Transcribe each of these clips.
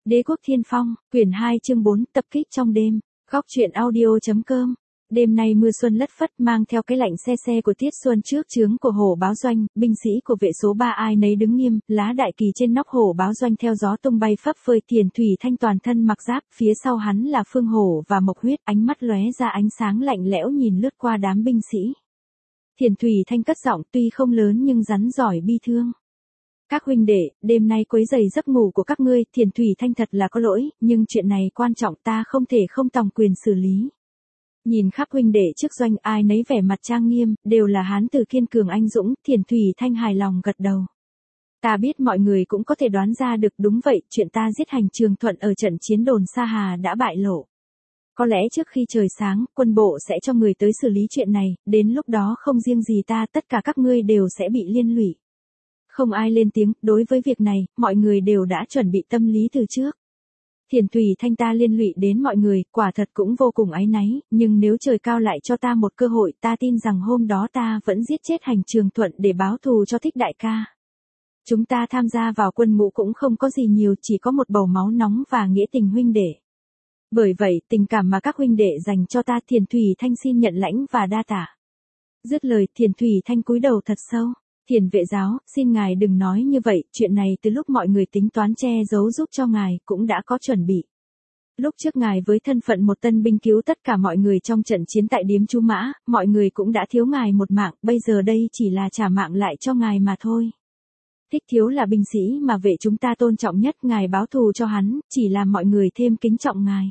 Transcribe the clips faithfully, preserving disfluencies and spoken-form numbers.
Đế quốc Thiên Phong, quyển hai chương bốn, tập kích trong đêm. Góc truyện audio chấm com. Đêm nay mưa xuân lất phất mang theo cái lạnh se se của tiết xuân trước trướng của hổ báo doanh, binh sĩ của vệ số ba ai nấy đứng nghiêm, lá đại kỳ trên nóc hổ báo doanh theo gió tung bay phấp phới. Tiền Thủy Thanh toàn thân mặc giáp, phía sau hắn là Phương Hổ và Mộc Huyết, ánh mắt lóe ra ánh sáng lạnh lẽo nhìn lướt qua đám binh sĩ. Tiền Thủy Thanh cất giọng tuy không lớn nhưng rắn giỏi bi thương. Các huynh đệ, đêm nay quấy rầy giấc ngủ của các ngươi, Tiền Thủy Thanh thật là có lỗi, nhưng chuyện này quan trọng ta không thể không tòng quyền xử lý. Nhìn khắp huynh đệ trước doanh ai nấy vẻ mặt trang nghiêm, đều là hán tử kiên cường anh dũng, Tiền Thủy Thanh hài lòng gật đầu. Ta biết mọi người cũng có thể đoán ra được, đúng vậy, chuyện ta giết Hành Trường Thuận ở trận chiến đồn Sa Hà đã bại lộ. Có lẽ trước khi trời sáng, quân bộ sẽ cho người tới xử lý chuyện này, đến lúc đó không riêng gì ta, tất cả các ngươi đều sẽ bị liên lụy. Không ai lên tiếng, đối với việc này, mọi người đều đã chuẩn bị tâm lý từ trước. Tiền Thủy Thanh ta liên lụy đến mọi người, quả thật cũng vô cùng áy náy, nhưng nếu trời cao lại cho ta một cơ hội, ta tin rằng hôm đó ta vẫn giết chết Hành Trường Thuận để báo thù cho Thích đại ca. Chúng ta tham gia vào quân ngũ cũng không có gì nhiều, chỉ có một bầu máu nóng và nghĩa tình huynh đệ. Bởi vậy, tình cảm mà các huynh đệ dành cho ta, Tiền Thủy Thanh xin nhận lãnh và đa tạ. Dứt lời, Tiền Thủy Thanh cúi đầu thật sâu. Thiền vệ giáo, xin ngài đừng nói như vậy, chuyện này từ lúc mọi người tính toán che giấu giúp cho ngài, cũng đã có chuẩn bị. Lúc trước ngài với thân phận một tân binh cứu tất cả mọi người trong trận chiến tại điếm Chu Mã, mọi người cũng đã thiếu ngài một mạng, bây giờ đây chỉ là trả mạng lại cho ngài mà thôi. Thích Thiếu là binh sĩ mà vệ chúng ta tôn trọng nhất, ngài báo thù cho hắn, chỉ làm mọi người thêm kính trọng ngài.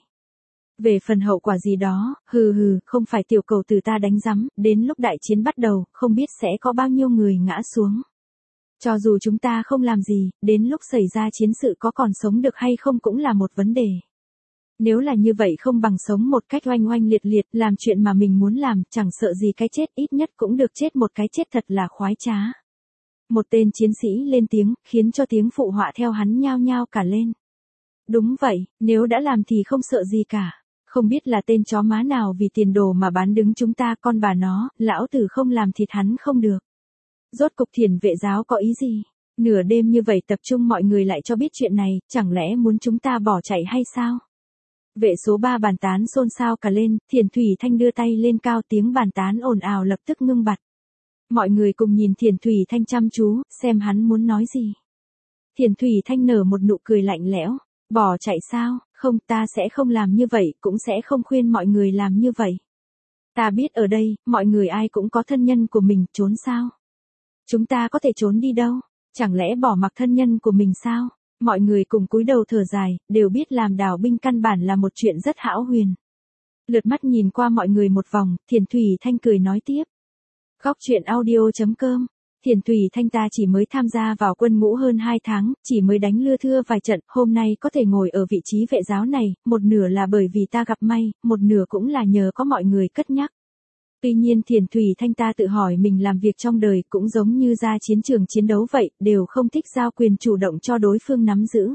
Về phần hậu quả gì đó, hừ hừ, không phải tiểu cầu từ ta đánh rắm, đến lúc đại chiến bắt đầu, không biết sẽ có bao nhiêu người ngã xuống. Cho dù chúng ta không làm gì, đến lúc xảy ra chiến sự có còn sống được hay không cũng là một vấn đề. Nếu là như vậy không bằng sống một cách oanh oanh liệt liệt, làm chuyện mà mình muốn làm, chẳng sợ gì cái chết, ít nhất cũng được chết một cái chết thật là khoái trá. Một tên chiến sĩ lên tiếng, khiến cho tiếng phụ họa theo hắn nhao nhao cả lên. Đúng vậy, nếu đã làm thì không sợ gì cả. Không biết là tên chó má nào vì tiền đồ mà bán đứng chúng ta, con bà nó, lão tử không làm thịt hắn không được. Rốt cục Thiền vệ giáo có ý gì? Nửa đêm như vậy tập trung mọi người lại cho biết chuyện này, chẳng lẽ muốn chúng ta bỏ chạy hay sao? Vệ số ba bàn tán xôn xao cả lên, Tiền Thủy Thanh đưa tay lên cao, tiếng bàn tán ồn ào lập tức ngưng bặt. Mọi người cùng nhìn Tiền Thủy Thanh chăm chú, xem hắn muốn nói gì. Tiền Thủy Thanh nở một nụ cười lạnh lẽo. Bỏ chạy sao? Không, ta sẽ không làm như vậy, cũng sẽ không khuyên mọi người làm như vậy. Ta biết ở đây, mọi người ai cũng có thân nhân của mình, trốn sao? Chúng ta có thể trốn đi đâu? Chẳng lẽ bỏ mặc thân nhân của mình sao? Mọi người cùng cúi đầu thở dài, đều biết làm đào binh căn bản là một chuyện rất hão huyền. Lượt mắt nhìn qua mọi người một vòng, Tiền Thủy Thanh cười nói tiếp. Góc truyện audio chấm com. Tiền Thủy Thanh ta chỉ mới tham gia vào quân ngũ hơn hai tháng, chỉ mới đánh lưa thưa vài trận, hôm nay có thể ngồi ở vị trí vệ giáo này, một nửa là bởi vì ta gặp may, một nửa cũng là nhờ có mọi người cất nhắc. Tuy nhiên Tiền Thủy Thanh ta tự hỏi mình làm việc trong đời cũng giống như ra chiến trường chiến đấu vậy, đều không thích giao quyền chủ động cho đối phương nắm giữ.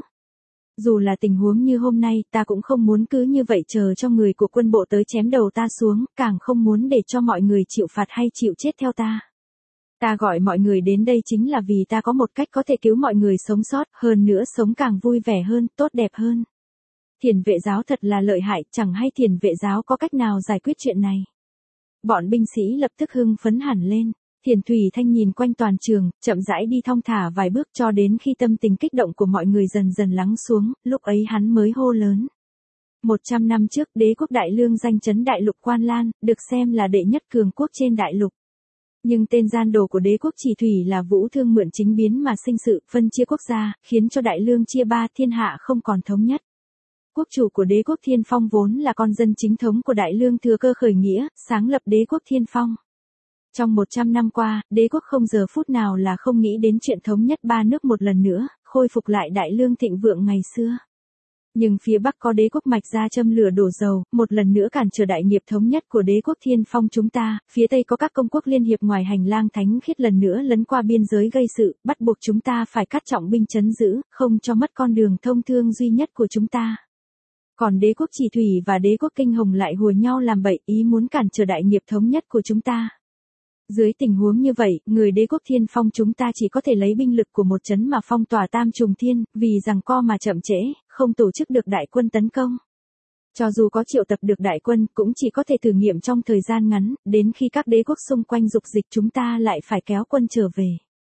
Dù là tình huống như hôm nay, ta cũng không muốn cứ như vậy chờ cho người của quân bộ tới chém đầu ta xuống, càng không muốn để cho mọi người chịu phạt hay chịu chết theo ta. Ta gọi mọi người đến đây chính là vì ta có một cách có thể cứu mọi người sống sót, hơn nữa sống càng vui vẻ hơn, tốt đẹp hơn. Thiền vệ giáo thật là lợi hại, chẳng hay Thiền vệ giáo có cách nào giải quyết chuyện này. Bọn binh sĩ lập tức hưng phấn hẳn lên. Tiền Thủy Thanh nhìn quanh toàn trường, chậm rãi đi thong thả vài bước cho đến khi tâm tình kích động của mọi người dần dần lắng xuống, lúc ấy hắn mới hô lớn. Một trăm năm trước, đế quốc Đại Lương danh chấn đại lục Quan Lan, được xem là đệ nhất cường quốc trên đại lục. Nhưng tên gian đồ của đế quốc Chỉ Thủy là Vũ Thương mượn chính biến mà sinh sự, phân chia quốc gia, khiến cho Đại Lương chia ba, thiên hạ không còn thống nhất. Quốc chủ của đế quốc Thiên Phong vốn là con dân chính thống của Đại Lương thừa cơ khởi nghĩa, sáng lập đế quốc Thiên Phong. Trong một trăm năm qua, đế quốc không giờ phút nào là không nghĩ đến chuyện thống nhất ba nước một lần nữa, khôi phục lại Đại Lương thịnh vượng ngày xưa. Nhưng phía Bắc có đế quốc Mạch ra châm lửa đổ dầu, một lần nữa cản trở đại nghiệp thống nhất của đế quốc Thiên Phong chúng ta, phía Tây có các công quốc liên hiệp ngoài hành lang thánh khiết lần nữa lấn qua biên giới gây sự, bắt buộc chúng ta phải cắt trọng binh trấn giữ, không cho mất con đường thông thương duy nhất của chúng ta. Còn đế quốc Chỉ Thủy và đế quốc Kinh Hồng lại hùa nhau làm bậy, ý muốn cản trở đại nghiệp thống nhất của chúng ta. Dưới tình huống như vậy, người đế quốc Thiên Phong chúng ta chỉ có thể lấy binh lực của một trấn mà phong tỏa Tam Trùng Thiên, vì rằng co mà chậm trễ, không tổ chức được đại quân tấn công. Cho dù có triệu tập được đại quân, cũng chỉ có thể thử nghiệm trong thời gian ngắn, đến khi các đế quốc xung quanh dục dịch chúng ta lại phải kéo quân trở về.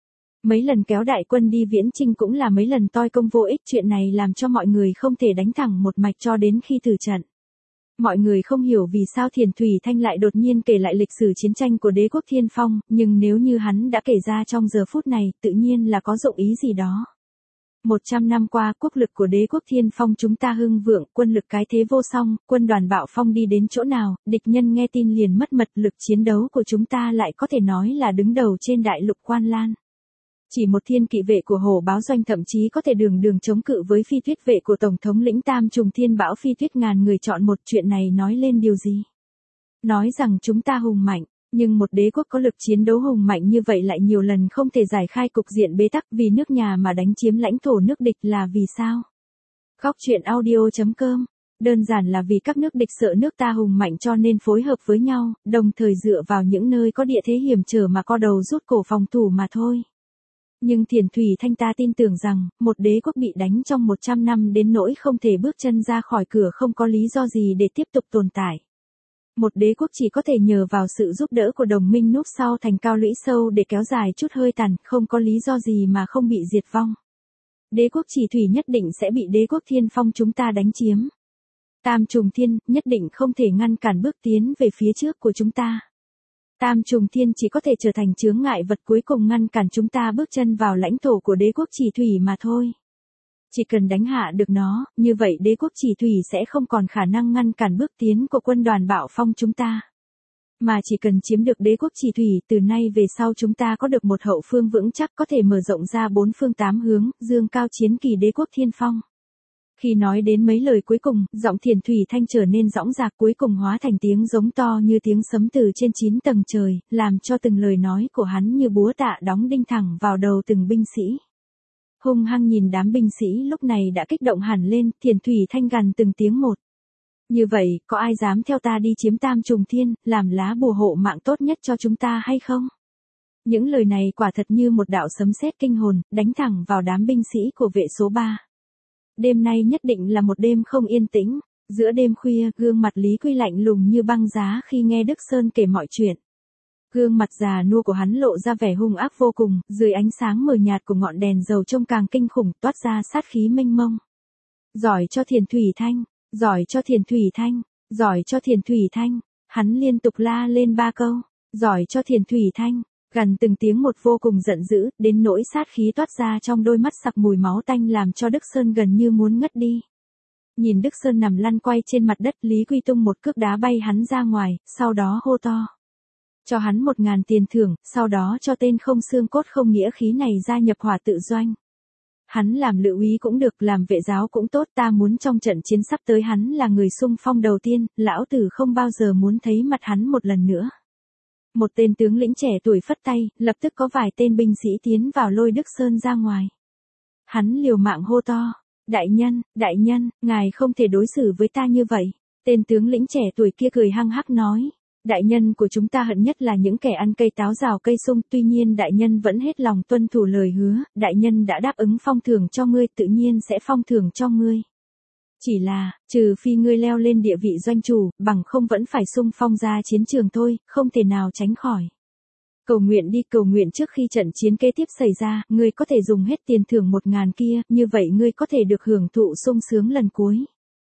Mấy lần kéo đại quân đi viễn chinh cũng là mấy lần toi công vô ích, chuyện này làm cho mọi người không thể đánh thẳng một mạch cho đến khi thử trận. Mọi người không hiểu vì sao Thiền Thủy Thanh lại đột nhiên kể lại lịch sử chiến tranh của đế quốc Thiên Phong, nhưng nếu như hắn đã kể ra trong giờ phút này, tự nhiên là có dụng ý gì đó. Một trăm năm qua, quốc lực của đế quốc Thiên Phong chúng ta hưng vượng, quân lực cái thế vô song, quân đoàn bạo phong đi đến chỗ nào, địch nhân nghe tin liền mất mật, lực chiến đấu của chúng ta lại có thể nói là đứng đầu trên đại lục Quan Lan. Chỉ một thiên kỵ vệ của Hổ Báo Doanh thậm chí có thể đường đường chống cự với phi tuyết vệ của Tổng thống lĩnh Tam Trùng Thiên Bão phi tuyết ngàn người chọn một, chuyện này nói lên điều gì? Nói rằng chúng ta hùng mạnh, nhưng một đế quốc có lực chiến đấu hùng mạnh như vậy lại nhiều lần không thể giải khai cục diện bế tắc vì nước nhà mà đánh chiếm lãnh thổ nước địch là vì sao? Góc truyện audio chấm com. Đơn giản là vì các nước địch sợ nước ta hùng mạnh cho nên phối hợp với nhau, đồng thời dựa vào những nơi có địa thế hiểm trở mà co đầu rút cổ phòng thủ mà thôi. Nhưng Thiền Thủy Thanh ta tin tưởng rằng, một đế quốc bị đánh trong một trăm năm đến nỗi không thể bước chân ra khỏi cửa không có lý do gì để tiếp tục tồn tại. Một đế quốc chỉ có thể nhờ vào sự giúp đỡ của đồng minh núp sau thành cao lũy sâu để kéo dài chút hơi tàn, không có lý do gì mà không bị diệt vong. Đế quốc Chỉ Thủy nhất định sẽ bị đế quốc Thiên Phong chúng ta đánh chiếm. Tam Trùng Thiên nhất định không thể ngăn cản bước tiến về phía trước của chúng ta. Tam Trùng Thiên chỉ có thể trở thành chướng ngại vật cuối cùng ngăn cản chúng ta bước chân vào lãnh thổ của đế quốc Chỉ Thủy mà thôi. Chỉ cần đánh hạ được nó, như vậy đế quốc Chỉ Thủy sẽ không còn khả năng ngăn cản bước tiến của quân đoàn bạo phong chúng ta. Mà chỉ cần chiếm được đế quốc Chỉ Thủy, từ nay về sau chúng ta có được một hậu phương vững chắc có thể mở rộng ra bốn phương tám hướng, dương cao chiến kỳ đế quốc Thiên Phong. Khi nói đến mấy lời cuối cùng, giọng Thiền Thủy Thanh trở nên dõng dạc, cuối cùng hóa thành tiếng giống to như tiếng sấm từ trên chín tầng trời, làm cho từng lời nói của hắn như búa tạ đóng đinh thẳng vào đầu từng binh sĩ. Hung hăng nhìn đám binh sĩ lúc này đã kích động hẳn lên, Thiền Thủy Thanh gằn từng tiếng một. Như vậy, có ai dám theo ta đi chiếm Tam Trùng Thiên, làm lá bùa hộ mạng tốt nhất cho chúng ta hay không? Những lời này quả thật như một đạo sấm sét kinh hồn, đánh thẳng vào đám binh sĩ của vệ số ba. Đêm nay nhất định là một đêm không yên tĩnh. Giữa đêm khuya, gương mặt Lý Quy lạnh lùng như băng giá khi nghe Đức Sơn kể mọi chuyện. Gương mặt già nua của hắn lộ ra vẻ hung ác vô cùng, dưới ánh sáng mờ nhạt của ngọn đèn dầu trông càng kinh khủng, toát ra sát khí mênh mông. Giỏi cho Thiền Thủy Thanh, giỏi cho Thiền Thủy Thanh, giỏi cho Thiền Thủy Thanh, hắn liên tục la lên ba câu, giỏi cho Thiền Thủy Thanh, gằn từng tiếng một vô cùng giận dữ, đến nỗi sát khí toát ra trong đôi mắt sặc mùi máu tanh làm cho Đức Sơn gần như muốn ngất đi. Nhìn Đức Sơn nằm lăn quay trên mặt đất, Lý Quy tung một cước đá bay hắn ra ngoài, sau đó hô to. Cho hắn một ngàn tiền thưởng, sau đó cho tên không xương cốt không nghĩa khí này gia nhập hỏa tự doanh. Hắn làm lự úy cũng được, làm vệ giáo cũng tốt, ta muốn trong trận chiến sắp tới hắn là người xung phong đầu tiên, lão tử không bao giờ muốn thấy mặt hắn một lần nữa. Một tên tướng lĩnh trẻ tuổi phất tay, lập tức có vài tên binh sĩ tiến vào lôi Đức Sơn ra ngoài. Hắn liều mạng hô to, đại nhân, đại nhân, ngài không thể đối xử với ta như vậy. Tên tướng lĩnh trẻ tuổi kia cười hăng hắc nói, đại nhân của chúng ta hận nhất là những kẻ ăn cây táo rào cây sung, tuy nhiên đại nhân vẫn hết lòng tuân thủ lời hứa, đại nhân đã đáp ứng phong thưởng cho ngươi, tự nhiên sẽ phong thưởng cho ngươi. Chỉ là, trừ phi ngươi leo lên địa vị doanh chủ, bằng không vẫn phải xung phong ra chiến trường thôi, không thể nào tránh khỏi. Cầu nguyện đi, cầu nguyện trước khi trận chiến kế tiếp xảy ra, ngươi có thể dùng hết tiền thưởng một ngàn kia, như vậy ngươi có thể được hưởng thụ sung sướng lần cuối.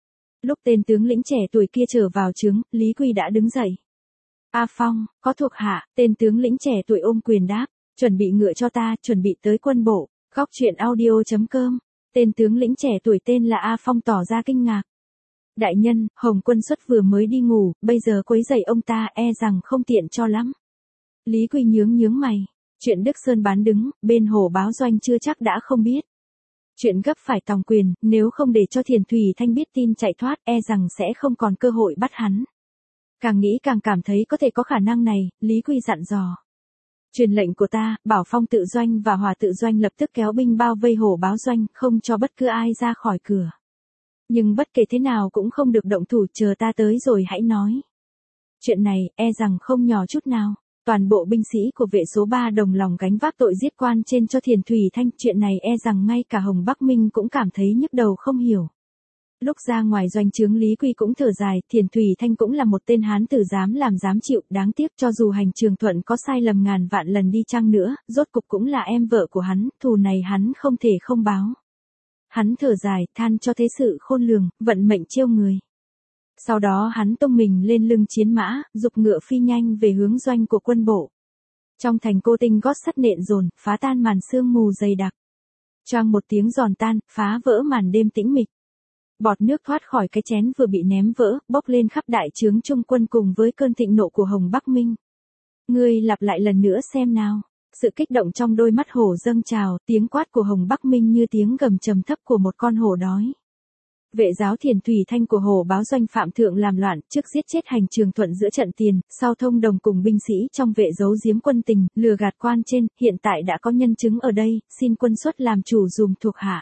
Lúc tên tướng lĩnh trẻ tuổi kia trở vào trướng, Lý Quy đã đứng dậy. A Phong, có thuộc hạ, tên tướng lĩnh trẻ tuổi ôm quyền đáp, chuẩn bị ngựa cho ta, chuẩn bị tới quân bộ. Góc truyện audio chấm com. Tên tướng lĩnh trẻ tuổi tên là A Phong tỏ ra kinh ngạc. Đại nhân, Hồng Quân Xuất vừa mới đi ngủ, bây giờ quấy rầy ông ta e rằng không tiện cho lắm. Lý Quy nhướng nhướng mày. Chuyện Đức Sơn bán đứng, bên Hổ Báo Doanh chưa chắc đã không biết. Chuyện gấp phải tòng quyền, nếu không để cho Thiền Thủy Thanh biết tin chạy thoát e rằng sẽ không còn cơ hội bắt hắn. Càng nghĩ càng cảm thấy có thể có khả năng này, Lý Quy dặn dò. Truyền lệnh của ta, bảo Phong tự doanh và Hòa tự doanh lập tức kéo binh bao vây Hổ Báo Doanh, không cho bất cứ ai ra khỏi cửa. Nhưng bất kể thế nào cũng không được động thủ, chờ ta tới rồi hãy nói. Chuyện này, e rằng không nhỏ chút nào. Toàn bộ binh sĩ của vệ số ba đồng lòng gánh vác tội giết quan trên cho Thiền Thủy Thanh, chuyện này e rằng ngay cả Hồng Bắc Minh cũng cảm thấy nhức đầu không hiểu. Lúc ra ngoài doanh trướng Lý Quy cũng thở dài, Thiền Thủy Thanh cũng là một tên hán tử dám làm dám chịu, đáng tiếc cho dù hành trường thuận có sai lầm ngàn vạn lần đi chăng nữa, rốt cục cũng là em vợ của hắn, thù này hắn không thể không báo. Hắn thở dài, than cho thế sự khôn lường, vận mệnh trêu người. Sau đó hắn tung mình lên lưng chiến mã, dục ngựa phi nhanh về hướng doanh của quân bộ. Trong thành Cô Tinh gót sắt nện dồn, phá tan màn sương mù dày đặc. Choang một tiếng giòn tan, phá vỡ màn đêm tĩnh mịch. Bọt nước thoát khỏi cái chén vừa bị ném vỡ, bốc lên khắp đại trướng trung quân cùng với cơn thịnh nộ của Hồng Bắc Minh. Ngươi lặp lại lần nữa xem nào. Sự kích động trong đôi mắt hổ dâng trào, tiếng quát của Hồng Bắc Minh như tiếng gầm trầm thấp của một con hổ đói. Vệ giáo Thiền Thủy Thanh của Hồ Báo Doanh Phạm Thượng làm loạn, trước giết chết hành trường thuận giữa trận tiền, sau thông đồng cùng binh sĩ trong vệ giấu giếm quân tình, lừa gạt quan trên, hiện tại đã có nhân chứng ở đây, xin quân xuất làm chủ dùm thuộc hạ.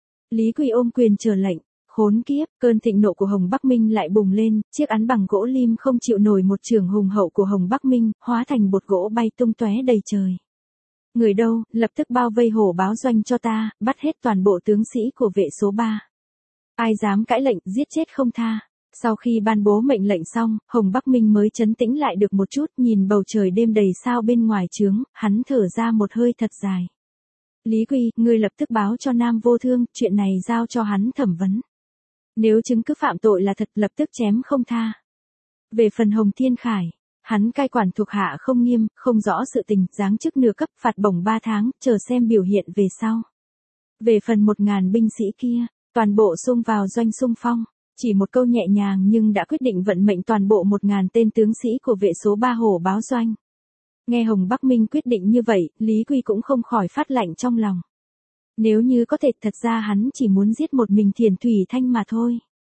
Lý Quy ôm quyền chờ lệnh. Khốn kiếp, cơn thịnh nộ của Hồng Bắc Minh lại bùng lên, chiếc án bằng gỗ lim không chịu nổi một trường hùng hậu của Hồng Bắc Minh, hóa thành bột gỗ bay tung tóe đầy trời. Người đâu, lập tức bao vây Hồ Báo Doanh cho ta, bắt hết toàn bộ tướng sĩ của vệ số ba. Ai dám cãi lệnh, giết chết không tha. Sau khi ban bố mệnh lệnh xong, Hồng Bắc Minh mới trấn tĩnh lại được một chút, nhìn bầu trời đêm đầy sao bên ngoài trướng, hắn thở ra một hơi thật dài. Lý Quy, ngươi lập tức báo cho Nam Vô Thương, chuyện này giao cho hắn thẩm vấn. Nếu chứng cứ phạm tội là thật, lập tức chém không tha. Về phần Hồng Thiên Khải, hắn cai quản thuộc hạ không nghiêm, không rõ sự tình, giáng chức nửa cấp, phạt bổng ba tháng, chờ xem biểu hiện về sau. Về phần một ngàn binh sĩ kia, toàn bộ xung vào doanh xung phong, chỉ một câu nhẹ nhàng nhưng đã quyết định vận mệnh toàn bộ một ngàn tên tướng sĩ của vệ số ba Hồ Báo Doanh. Nghe Hồng Bắc Minh quyết định như vậy, Lý Quy cũng không khỏi phát lạnh trong lòng. Nếu như có thể, thật ra hắn chỉ muốn giết một mình Thiền Thủy Thanh mà thôi.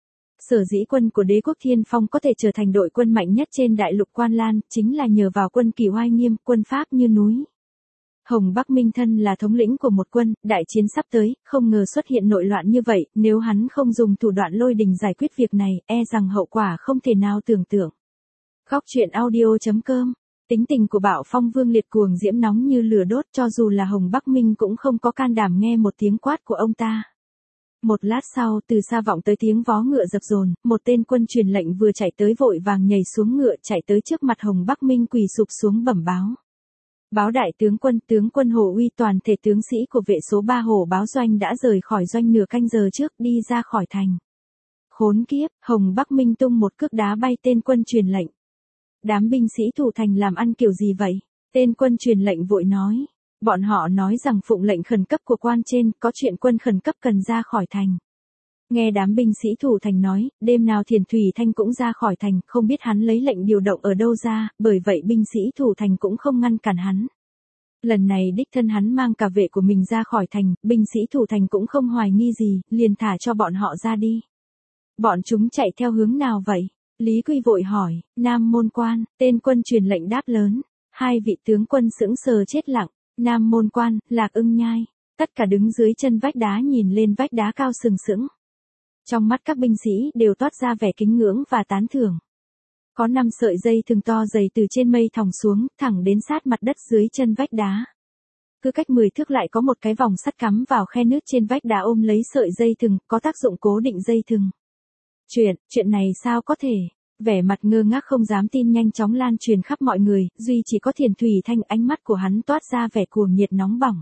Sở dĩ quân của đế quốc Thiên Phong có thể trở thành đội quân mạnh nhất trên đại lục Quan Lan, chính là nhờ vào quân kỳ oai nghiêm, quân pháp như núi. Hồng Bắc Minh thân là thống lĩnh của một quân, đại chiến sắp tới, không ngờ xuất hiện nội loạn như vậy, nếu hắn không dùng thủ đoạn lôi đình giải quyết việc này, e rằng hậu quả không thể nào tưởng tượng. Góc truyện audio chấm com. Tính tình của Bạo Phong Vương liệt cuồng diễm nóng như lửa đốt, cho dù là Hồng Bắc Minh cũng không có can đảm nghe một tiếng quát của ông ta. Một lát sau, từ xa vọng tới tiếng vó ngựa dập dồn, một tên quân truyền lệnh vừa chạy tới vội vàng nhảy xuống ngựa chạy tới trước mặt Hồng Bắc Minh quỳ sụp xuống bẩm báo. Báo đại tướng quân, tướng quân Hồ Uy, toàn thể tướng sĩ của vệ số ba Hồ Báo Doanh đã rời khỏi doanh nửa canh giờ trước, đi ra khỏi thành. Khốn kiếp, Hồng Bắc Minh tung một cước đá bay tên quân truyền lệnh. Đám binh sĩ thủ thành làm ăn kiểu gì vậy? Tên quân truyền lệnh vội nói. Bọn họ nói rằng phụng lệnh khẩn cấp của quan trên, có chuyện quân khẩn cấp cần ra khỏi thành. Nghe đám binh sĩ thủ thành nói, đêm nào Thiền Thủy Thanh cũng ra khỏi thành, không biết hắn lấy lệnh điều động ở đâu ra, bởi vậy binh sĩ thủ thành cũng không ngăn cản hắn. Lần này đích thân hắn mang cả vệ của mình ra khỏi thành, binh sĩ thủ thành cũng không hoài nghi gì, liền thả cho bọn họ ra đi. Bọn chúng chạy theo hướng nào vậy? Lý Quy vội hỏi. Nam Môn Quan, tên quân truyền lệnh đáp lớn. Hai vị tướng quân sững sờ chết lặng. Nam Môn Quan, Lạc Ưng Nhai. Tất cả đứng dưới chân vách đá nhìn lên vách đá cao sừng sững. Trong mắt các binh sĩ đều toát ra vẻ kính ngưỡng và tán thưởng. Có năm sợi dây thừng to dày từ trên mây thòng xuống, thẳng đến sát mặt đất dưới chân vách đá. Cứ cách mười thước lại có một cái vòng sắt cắm vào khe nước trên vách đá ôm lấy sợi dây thừng, có tác dụng cố định dây thừng. Chuyện, chuyện này sao có thể? Vẻ mặt ngơ ngác không dám tin nhanh chóng lan truyền khắp mọi người, duy chỉ có Thiền Thủy Thanh, ánh mắt của hắn toát ra vẻ cuồng nhiệt nóng bỏng.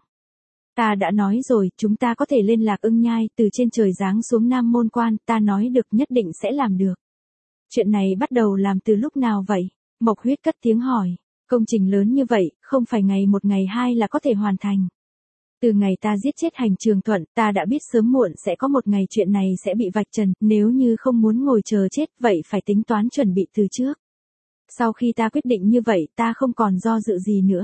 Ta đã nói rồi, chúng ta có thể lên Lạc Ưng Nhai, từ trên trời giáng xuống Nam Môn Quan, ta nói được nhất định sẽ làm được. Chuyện này bắt đầu làm từ lúc nào vậy? Mộc Huyết cất tiếng hỏi. Công trình lớn như vậy, không phải ngày một ngày hai là có thể hoàn thành. Từ ngày ta giết chết hành trường thuận, ta đã biết sớm muộn sẽ có một ngày chuyện này sẽ bị vạch trần, nếu như không muốn ngồi chờ chết, vậy phải tính toán chuẩn bị từ trước. Sau khi ta quyết định như vậy, ta không còn do dự gì nữa.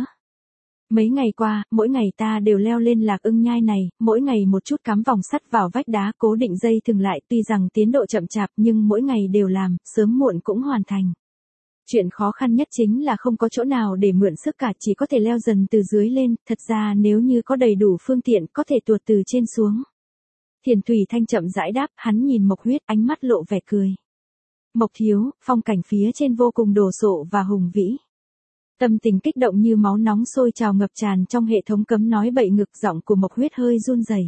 Mấy ngày qua, mỗi ngày ta đều leo lên Lạc Ưng Nhai này, mỗi ngày một chút cắm vòng sắt vào vách đá cố định dây thừng lại, tuy rằng tiến độ chậm chạp nhưng mỗi ngày đều làm, sớm muộn cũng hoàn thành. Chuyện khó khăn nhất chính là không có chỗ nào để mượn sức cả, chỉ có thể leo dần từ dưới lên, thật ra nếu như có đầy đủ phương tiện có thể tuột từ trên xuống. Thiền Thủy Thanh chậm rãi đáp, hắn nhìn Mộc Huyết, ánh mắt lộ vẻ cười. Mộc thiếu, phong cảnh phía trên vô cùng đồ sộ và hùng vĩ. Tâm tình kích động như máu nóng sôi trào ngập tràn trong hệ thống cấm nói bậy ngực, giọng của Mộc Huyết hơi run rẩy.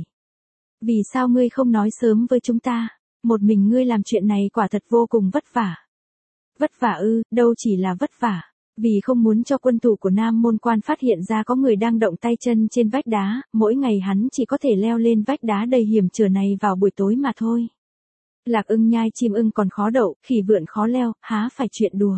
Vì sao ngươi không nói sớm với chúng ta? Một mình ngươi làm chuyện này quả thật vô cùng vất vả. Vất vả ư, đâu chỉ là vất vả. Vì không muốn cho quân thủ của Nam Môn Quan phát hiện ra có người đang động tay chân trên vách đá, mỗi ngày hắn chỉ có thể leo lên vách đá đầy hiểm trở này vào buổi tối mà thôi. Lạc Ưng nhai chim ưng còn khó đậu, khỉ vượn khó leo, há phải chuyện đùa.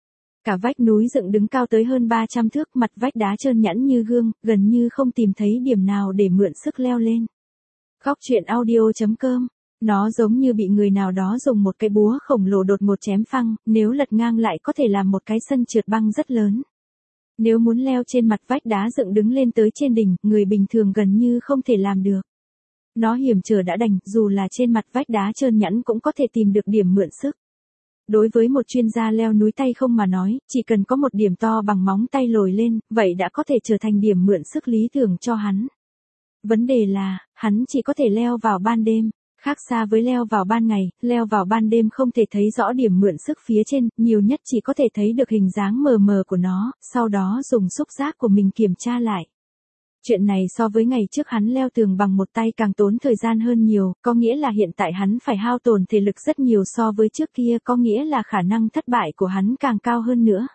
Cả vách núi dựng đứng cao tới hơn ba trăm thước, mặt vách đá trơn nhẵn như gương, gần như không tìm thấy điểm nào để mượn sức leo lên. Góc truyện audio chấm com. Nó giống như bị người nào đó dùng một cái búa khổng lồ đột ngột chém phăng, nếu lật ngang lại có thể làm một cái sân trượt băng rất lớn. Nếu muốn leo trên mặt vách đá dựng đứng lên tới trên đỉnh, người bình thường gần như không thể làm được. Nó hiểm trở đã đành, dù là trên mặt vách đá trơn nhẵn cũng có thể tìm được điểm mượn sức. Đối với một chuyên gia leo núi tay không mà nói, chỉ cần có một điểm to bằng móng tay lồi lên, vậy đã có thể trở thành điểm mượn sức lý tưởng cho hắn. Vấn đề là, hắn chỉ có thể leo vào ban đêm. Khác xa với leo vào ban ngày, leo vào ban đêm không thể thấy rõ điểm mượn sức phía trên, nhiều nhất chỉ có thể thấy được hình dáng mờ mờ của nó, sau đó dùng xúc giác của mình kiểm tra lại. Chuyện này so với ngày trước hắn leo tường bằng một tay càng tốn thời gian hơn nhiều, có nghĩa là hiện tại hắn phải hao tổn thể lực rất nhiều so với trước kia, có nghĩa là khả năng thất bại của hắn càng cao hơn nữa.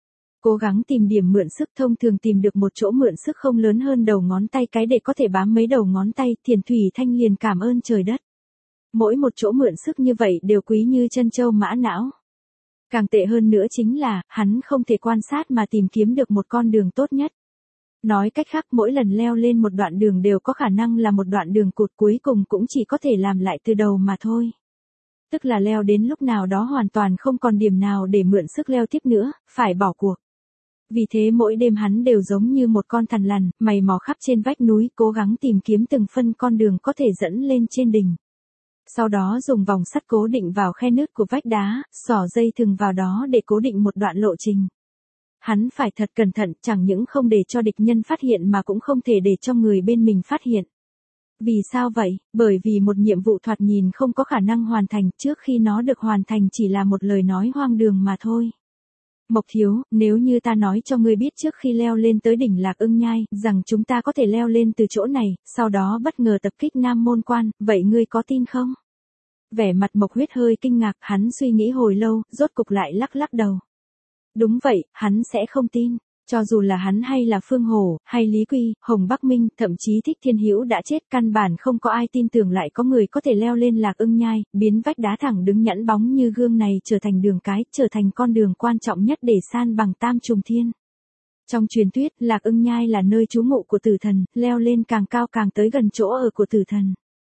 Cố gắng tìm điểm mượn sức, thông thường tìm được một chỗ mượn sức không lớn hơn đầu ngón tay cái để có thể bám mấy đầu ngón tay, Thiền Thủy Thanh liền cảm ơn trời đất. Mỗi một chỗ mượn sức như vậy đều quý như chân châu mã não. Càng tệ hơn nữa chính là, hắn không thể quan sát mà tìm kiếm được một con đường tốt nhất. Nói cách khác, mỗi lần leo lên một đoạn đường đều có khả năng là một đoạn đường cụt, cuối cùng cũng chỉ có thể làm lại từ đầu mà thôi. Tức là leo đến lúc nào đó hoàn toàn không còn điểm nào để mượn sức leo tiếp nữa, phải bỏ cuộc. Vì thế mỗi đêm hắn đều giống như một con thằn lằn, mày mò khắp trên vách núi, cố gắng tìm kiếm từng phân con đường có thể dẫn lên trên đỉnh. Sau đó dùng vòng sắt cố định vào khe nứt của vách đá, xỏ dây thừng vào đó để cố định một đoạn lộ trình. Hắn phải thật cẩn thận, chẳng những không để cho địch nhân phát hiện mà cũng không thể để cho người bên mình phát hiện. Vì sao vậy? Bởi vì một nhiệm vụ thoạt nhìn không có khả năng hoàn thành, trước khi nó được hoàn thành chỉ là một lời nói hoang đường mà thôi. Mộc Thiếu, nếu như ta nói cho ngươi biết trước khi leo lên tới đỉnh Lạc Ưng nhai, rằng chúng ta có thể leo lên từ chỗ này, sau đó bất ngờ tập kích Nam Môn Quan, vậy ngươi có tin không? Vẻ mặt Mộc Huyết hơi kinh ngạc, hắn suy nghĩ hồi lâu, rốt cục lại lắc lắc đầu. Đúng vậy, hắn sẽ không tin. Cho dù là hắn hay là Phương Hổ, hay Lý Quy, Hồng Bắc Minh, thậm chí Thích Thiên Hữu đã chết, căn bản không có ai tin tưởng lại có người có thể leo lên Lạc Ưng nhai, biến vách đá thẳng đứng nhẵn bóng như gương này trở thành đường cái, trở thành con đường quan trọng nhất để san bằng Tam Trùng Thiên. Trong truyền thuyết, Lạc Ưng nhai là nơi trú ngụ của tử thần, leo lên càng cao càng tới gần chỗ ở của tử thần.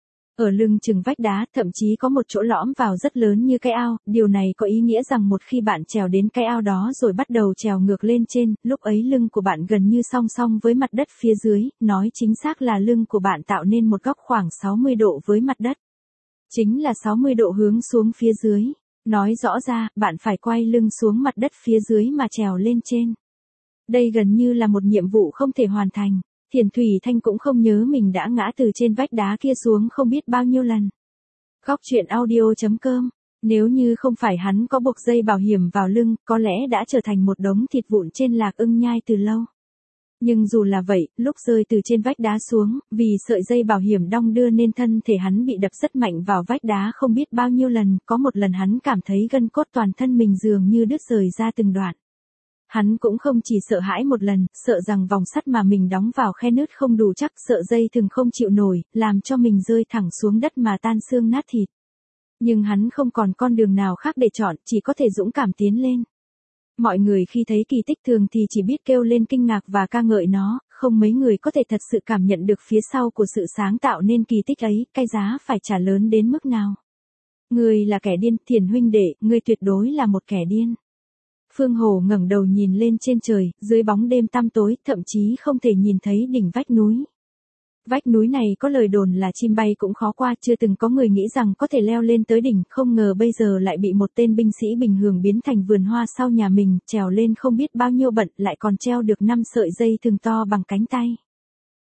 Ở lưng chừng vách đá, thậm chí có một chỗ lõm vào rất lớn như cái ao, điều này có ý nghĩa rằng một khi bạn trèo đến cái ao đó rồi bắt đầu trèo ngược lên trên, lúc ấy lưng của bạn gần như song song với mặt đất phía dưới, nói chính xác là lưng của bạn tạo nên một góc khoảng sáu mươi độ với mặt đất. Chính là sáu mươi độ hướng xuống phía dưới. Nói rõ ra, bạn phải quay lưng xuống mặt đất phía dưới mà trèo lên trên. Đây gần như là một nhiệm vụ không thể hoàn thành. Thiền Thủy Thanh cũng không nhớ mình đã ngã từ trên vách đá kia xuống không biết bao nhiêu lần. Góc truyện audio chấm com. Nếu như không phải hắn có buộc dây bảo hiểm vào lưng, có lẽ đã trở thành một đống thịt vụn trên Lạc Ưng nhai từ lâu. Nhưng dù là vậy, lúc rơi từ trên vách đá xuống, vì sợi dây bảo hiểm đong đưa nên thân thể hắn bị đập rất mạnh vào vách đá không biết bao nhiêu lần, có một lần hắn cảm thấy gân cốt toàn thân mình dường như đứt rời ra từng đoạn. Hắn cũng không chỉ sợ hãi một lần, sợ rằng vòng sắt mà mình đóng vào khe nứt không đủ chắc, sợ dây thừng không chịu nổi, làm cho mình rơi thẳng xuống đất mà tan xương nát thịt. Nhưng hắn không còn con đường nào khác để chọn, chỉ có thể dũng cảm tiến lên. Mọi người khi thấy kỳ tích thường thì chỉ biết kêu lên kinh ngạc và ca ngợi nó, không mấy người có thể thật sự cảm nhận được phía sau của sự sáng tạo nên kỳ tích ấy, cái giá phải trả lớn đến mức nào. Ngươi là kẻ điên, Thiền huynh đệ, ngươi tuyệt đối là một kẻ điên. Phương Hồ ngẩng đầu nhìn lên trên trời, dưới bóng đêm tăm tối, thậm chí không thể nhìn thấy đỉnh vách núi. Vách núi này có lời đồn là chim bay cũng khó qua, chưa từng có người nghĩ rằng có thể leo lên tới đỉnh, không ngờ bây giờ lại bị một tên binh sĩ bình thường biến thành vườn hoa sau nhà mình, trèo lên không biết bao nhiêu bận, lại còn treo được năm sợi dây thừng to bằng cánh tay.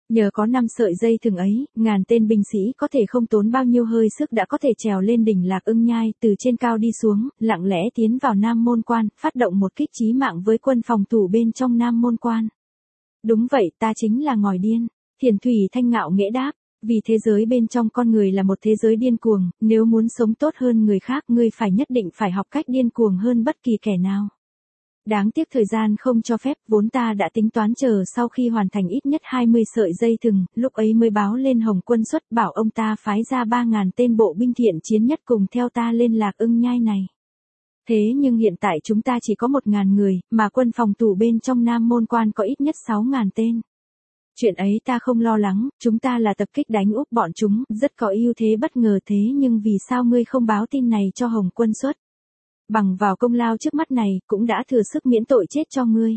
Nhờ có năm sợi dây thừng ấy, ngàn tên binh sĩ có thể không tốn bao nhiêu hơi sức đã có thể trèo lên đỉnh Lạc Ưng Nhai, từ trên cao đi xuống, lặng lẽ tiến vào Nam Môn Quan, phát động một kích chí mạng với quân phòng thủ bên trong Nam Môn Quan. Đúng vậy, ta chính là ngòi điên. Thiền Thủy Thanh ngạo nghễ đáp, vì thế giới bên trong con người là một thế giới điên cuồng, nếu muốn sống tốt hơn người khác, ngươi phải nhất định phải học cách điên cuồng hơn bất kỳ kẻ nào. Đáng tiếc thời gian không cho phép, vốn ta đã tính toán chờ sau khi hoàn thành ít nhất hai mươi sợi dây thừng, lúc ấy mới báo lên Hồng Quân Xuất bảo ông ta phái ra ba ngàn tên bộ binh thiện chiến nhất cùng theo ta lên Lạc Ưng Nhai này. Thế nhưng hiện tại chúng ta chỉ có một ngàn người, mà quân phòng thủ bên trong Nam Môn Quan có ít nhất sáu ngàn tên. Chuyện ấy ta không lo lắng, chúng ta là tập kích đánh úp bọn chúng, rất có ưu thế bất ngờ thế nhưng vì sao ngươi không báo tin này cho Hồng Quân Xuất? Bằng vào công lao trước mắt này, cũng đã thừa sức miễn tội chết cho ngươi.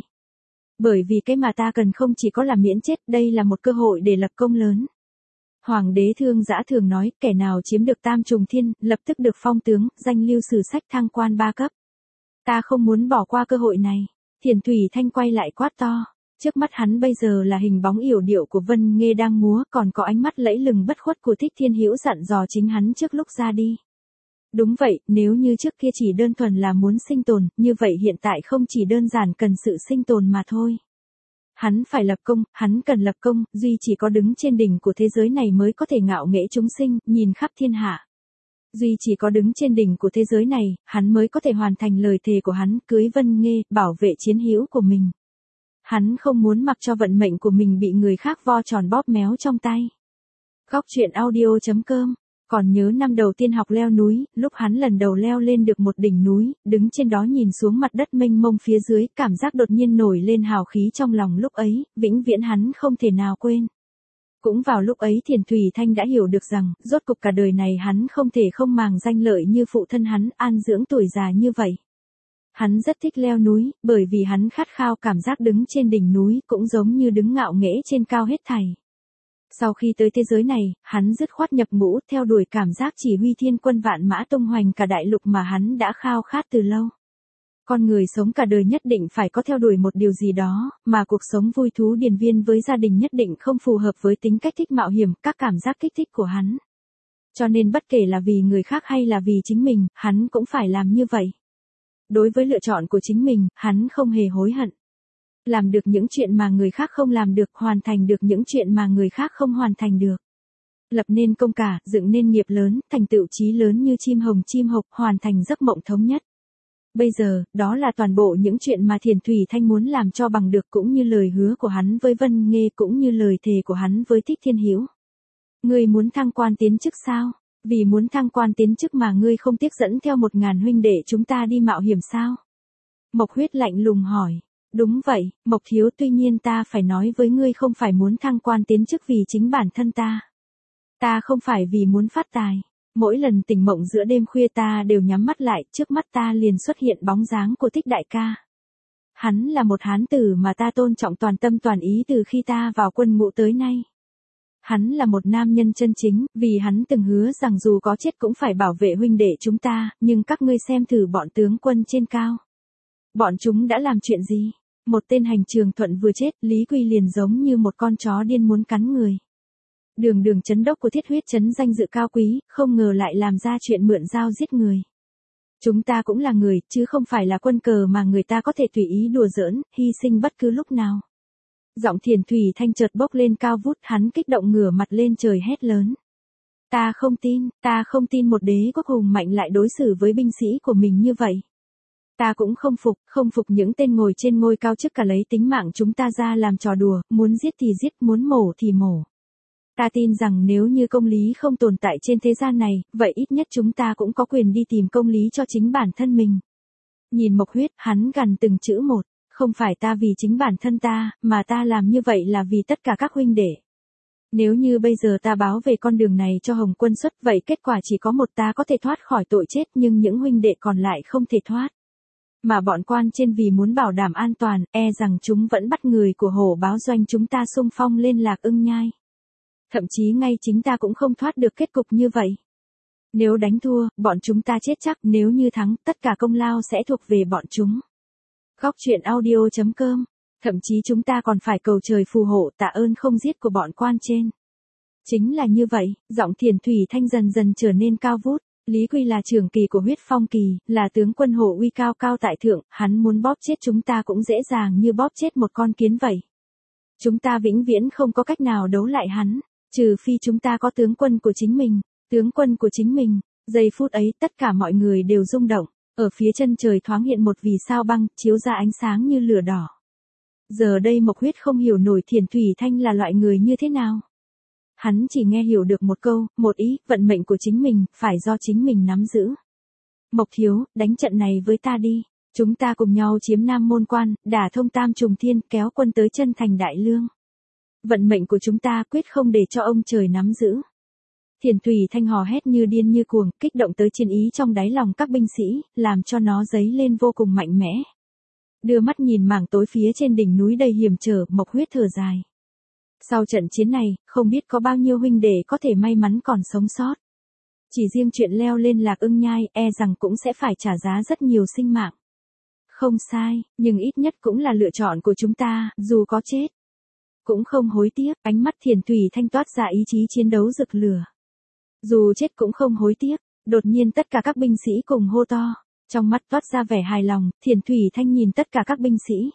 Bởi vì cái mà ta cần không chỉ có là miễn chết, đây là một cơ hội để lập công lớn. Hoàng đế Thương Dã thường nói, kẻ nào chiếm được Tam Trùng Thiên, lập tức được phong tướng, danh lưu sử sách thăng quan ba cấp. Ta không muốn bỏ qua cơ hội này. Thiền Thủy Thanh quay lại quát to. Trước mắt hắn bây giờ là hình bóng yểu điệu của Vân Nghê đang múa, còn có ánh mắt lẫy lừng bất khuất của Thích Thiên Hữu dặn dò chính hắn trước lúc ra đi. Đúng vậy, nếu như trước kia chỉ đơn thuần là muốn sinh tồn, như vậy hiện tại không chỉ đơn giản cần sự sinh tồn mà thôi. Hắn phải lập công, hắn cần lập công, duy chỉ có đứng trên đỉnh của thế giới này mới có thể ngạo nghễ chúng sinh, nhìn khắp thiên hạ. Duy chỉ có đứng trên đỉnh của thế giới này, hắn mới có thể hoàn thành lời thề của hắn, cưới Vân Nghê, bảo vệ chiến hữu của mình. Hắn không muốn mặc cho vận mệnh của mình bị người khác vo tròn bóp méo trong tay. Góc truyện audio chấm com. Còn nhớ năm đầu tiên học leo núi, lúc hắn lần đầu leo lên được một đỉnh núi, đứng trên đó nhìn xuống mặt đất mênh mông phía dưới, cảm giác đột nhiên nổi lên hào khí trong lòng lúc ấy, vĩnh viễn hắn không thể nào quên. Cũng vào lúc ấy Thiền Thủy Thanh đã hiểu được rằng, rốt cục cả đời này hắn không thể không màng danh lợi như phụ thân hắn, an dưỡng tuổi già như vậy. Hắn rất thích leo núi, bởi vì hắn khát khao cảm giác đứng trên đỉnh núi, cũng giống như đứng ngạo nghễ trên cao hết thảy. Sau khi tới thế giới này, hắn dứt khoát nhập ngũ, theo đuổi cảm giác chỉ huy thiên quân vạn mã tung hoành cả đại lục mà hắn đã khao khát từ lâu. Con người sống cả đời nhất định phải có theo đuổi một điều gì đó, mà cuộc sống vui thú điền viên với gia đình nhất định không phù hợp với tính cách thích mạo hiểm, các cảm giác kích thích của hắn. Cho nên bất kể là vì người khác hay là vì chính mình, hắn cũng phải làm như vậy. Đối với lựa chọn của chính mình, hắn không hề hối hận. Làm được những chuyện mà người khác không làm được, hoàn thành được những chuyện mà người khác không hoàn thành được. Lập nên công cả, dựng nên nghiệp lớn, thành tựu chí lớn như chim hồng chim hộc, hoàn thành giấc mộng thống nhất. Bây giờ, đó là toàn bộ những chuyện mà Thiền Thủy Thanh muốn làm cho bằng được, cũng như lời hứa của hắn với Vân Nghê, cũng như lời thề của hắn với Thích Thiên Hữu. Ngươi muốn thăng quan tiến chức sao? Vì muốn thăng quan tiến chức mà ngươi không tiếc dẫn theo một ngàn huynh đệ chúng ta đi mạo hiểm sao? Mộc Huyết lạnh lùng hỏi. Đúng vậy, Mộc Thiếu, tuy nhiên ta phải nói với ngươi không phải muốn thăng quan tiến chức vì chính bản thân ta. Ta không phải vì muốn phát tài. Mỗi lần tỉnh mộng giữa đêm khuya ta đều nhắm mắt lại, trước mắt ta liền xuất hiện bóng dáng của Thích đại ca. Hắn là một hán tử mà ta tôn trọng toàn tâm toàn ý từ khi ta vào quân ngũ tới nay. Hắn là một nam nhân chân chính, vì hắn từng hứa rằng dù có chết cũng phải bảo vệ huynh đệ chúng ta, nhưng các ngươi xem thử bọn tướng quân trên cao. Bọn chúng đã làm chuyện gì? Một tên hành trường thuận vừa chết, Lý Quy liền giống như một con chó điên muốn cắn người. Đường đường chấn đốc của Thiết Huyết trấn danh dự cao quý, không ngờ lại làm ra chuyện mượn dao giết người. Chúng ta cũng là người, chứ không phải là quân cờ mà người ta có thể tùy ý đùa giỡn, hy sinh bất cứ lúc nào. Giọng Thiền Thủy Thanh chợt bốc lên cao vút, hắn kích động ngửa mặt lên trời hét lớn. Ta không tin, ta không tin một đế quốc hùng mạnh lại đối xử với binh sĩ của mình như vậy. Ta cũng không phục, không phục những tên ngồi trên ngôi cao chức cả lấy tính mạng chúng ta ra làm trò đùa, muốn giết thì giết, muốn mổ thì mổ. Ta tin rằng nếu như công lý không tồn tại trên thế gian này, vậy ít nhất chúng ta cũng có quyền đi tìm công lý cho chính bản thân mình. Nhìn Mộc Huyết, hắn gằn từng chữ một, không phải ta vì chính bản thân ta, mà ta làm như vậy là vì tất cả các huynh đệ. Nếu như bây giờ ta báo về con đường này cho Hồng Quân Xuất, vậy kết quả chỉ có một ta có thể thoát khỏi tội chết, nhưng những huynh đệ còn lại không thể thoát. Mà bọn quan trên vì muốn bảo đảm an toàn, e rằng chúng vẫn bắt người của Hổ Báo Doanh chúng ta xung phong lên Lạc Ưng Nhai. Thậm chí ngay chính ta cũng không thoát được kết cục như vậy. Nếu đánh thua, bọn chúng ta chết chắc, nếu như thắng, tất cả công lao sẽ thuộc về bọn chúng. Góc truyện audio chấm com Thậm chí chúng ta còn phải cầu trời phù hộ tạ ơn không giết của bọn quan trên. Chính là như vậy, giọng Thiền Thủy Thanh dần dần trở nên cao vút. Lý Quy là trưởng kỳ của huyết phong kỳ, là tướng quân hộ uy cao cao tại thượng, hắn muốn bóp chết chúng ta cũng dễ dàng như bóp chết một con kiến vậy. Chúng ta vĩnh viễn không có cách nào đấu lại hắn, trừ phi chúng ta có tướng quân của chính mình, tướng quân của chính mình. Giây phút ấy tất cả mọi người đều rung động, ở phía chân trời thoáng hiện một vì sao băng, chiếu ra ánh sáng như lửa đỏ. Giờ đây Mộc Huyết không hiểu nổi Thiền Thủy Thanh là loại người như thế nào. Hắn chỉ nghe hiểu được một câu, một ý, vận mệnh của chính mình, phải do chính mình nắm giữ. Mộc thiếu, đánh trận này với ta đi. Chúng ta cùng nhau chiếm Nam Môn Quan, đả thông Tam Trùng Thiên, kéo quân tới chân thành Đại Lương. Vận mệnh của chúng ta quyết không để cho ông trời nắm giữ. Thiền Thủy Thanh hò hét như điên như cuồng, kích động tới chiến ý trong đáy lòng các binh sĩ, làm cho nó dấy lên vô cùng mạnh mẽ. Đưa mắt nhìn mảng tối phía trên đỉnh núi đầy hiểm trở, Mộc Huyết thở dài. Sau trận chiến này, không biết có bao nhiêu huynh đệ có thể may mắn còn sống sót. Chỉ riêng chuyện leo lên Lạc Ưng Nhai, e rằng cũng sẽ phải trả giá rất nhiều sinh mạng. Không sai, nhưng ít nhất cũng là lựa chọn của chúng ta, dù có chết. Cũng không hối tiếc, ánh mắt Thiền Thủy Thanh toát ra ý chí chiến đấu rực lửa. Dù chết cũng không hối tiếc, đột nhiên tất cả các binh sĩ cùng hô to. Trong mắt toát ra vẻ hài lòng, Thiền Thủy Thanh nhìn tất cả các binh sĩ.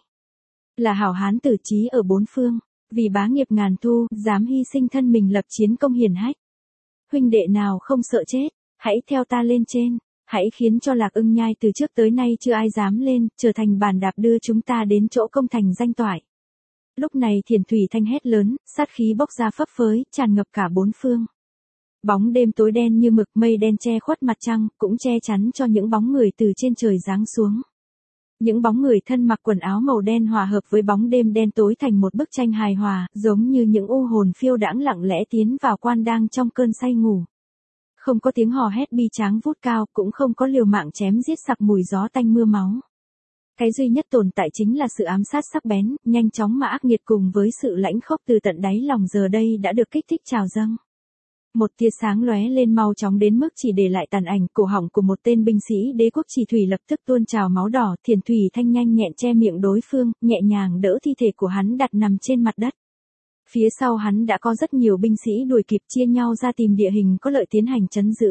Là hảo hán tử trí ở bốn phương, vì bá nghiệp ngàn thu, dám hy sinh thân mình lập chiến công hiển hách. Huynh đệ nào không sợ chết, hãy theo ta lên trên, hãy khiến cho Lạc Ưng Nhai từ trước tới nay chưa ai dám lên, trở thành bàn đạp đưa chúng ta đến chỗ công thành danh toại. Lúc này Thiền Thủy Thanh hét lớn, sát khí bốc ra phấp phới, tràn ngập cả bốn phương. Bóng đêm tối đen như mực, mây đen che khuất mặt trăng, cũng che chắn cho những bóng người từ trên trời giáng xuống. Những bóng người thân mặc quần áo màu đen hòa hợp với bóng đêm đen tối thành một bức tranh hài hòa, giống như những u hồn phiêu đãng lặng lẽ tiến vào quan đang trong cơn say ngủ. Không có tiếng hò hét bi tráng vút cao, cũng không có liều mạng chém giết sặc mùi gió tanh mưa máu. Cái duy nhất tồn tại chính là sự ám sát sắc bén, nhanh chóng mà ác nghiệt cùng với sự lãnh khốc từ tận đáy lòng giờ đây đã được kích thích trào dâng. Một tia sáng lóe lên mau chóng đến mức chỉ để lại tàn ảnh, cổ họng của một tên binh sĩ Đế quốc Chỉ Thủy lập tức tuôn trào máu đỏ, Thiền Thủy Thanh nhanh nhẹn che miệng đối phương, nhẹ nhàng đỡ thi thể của hắn đặt nằm trên mặt đất. Phía sau hắn đã có rất nhiều binh sĩ đuổi kịp chia nhau ra tìm địa hình có lợi tiến hành trấn giữ.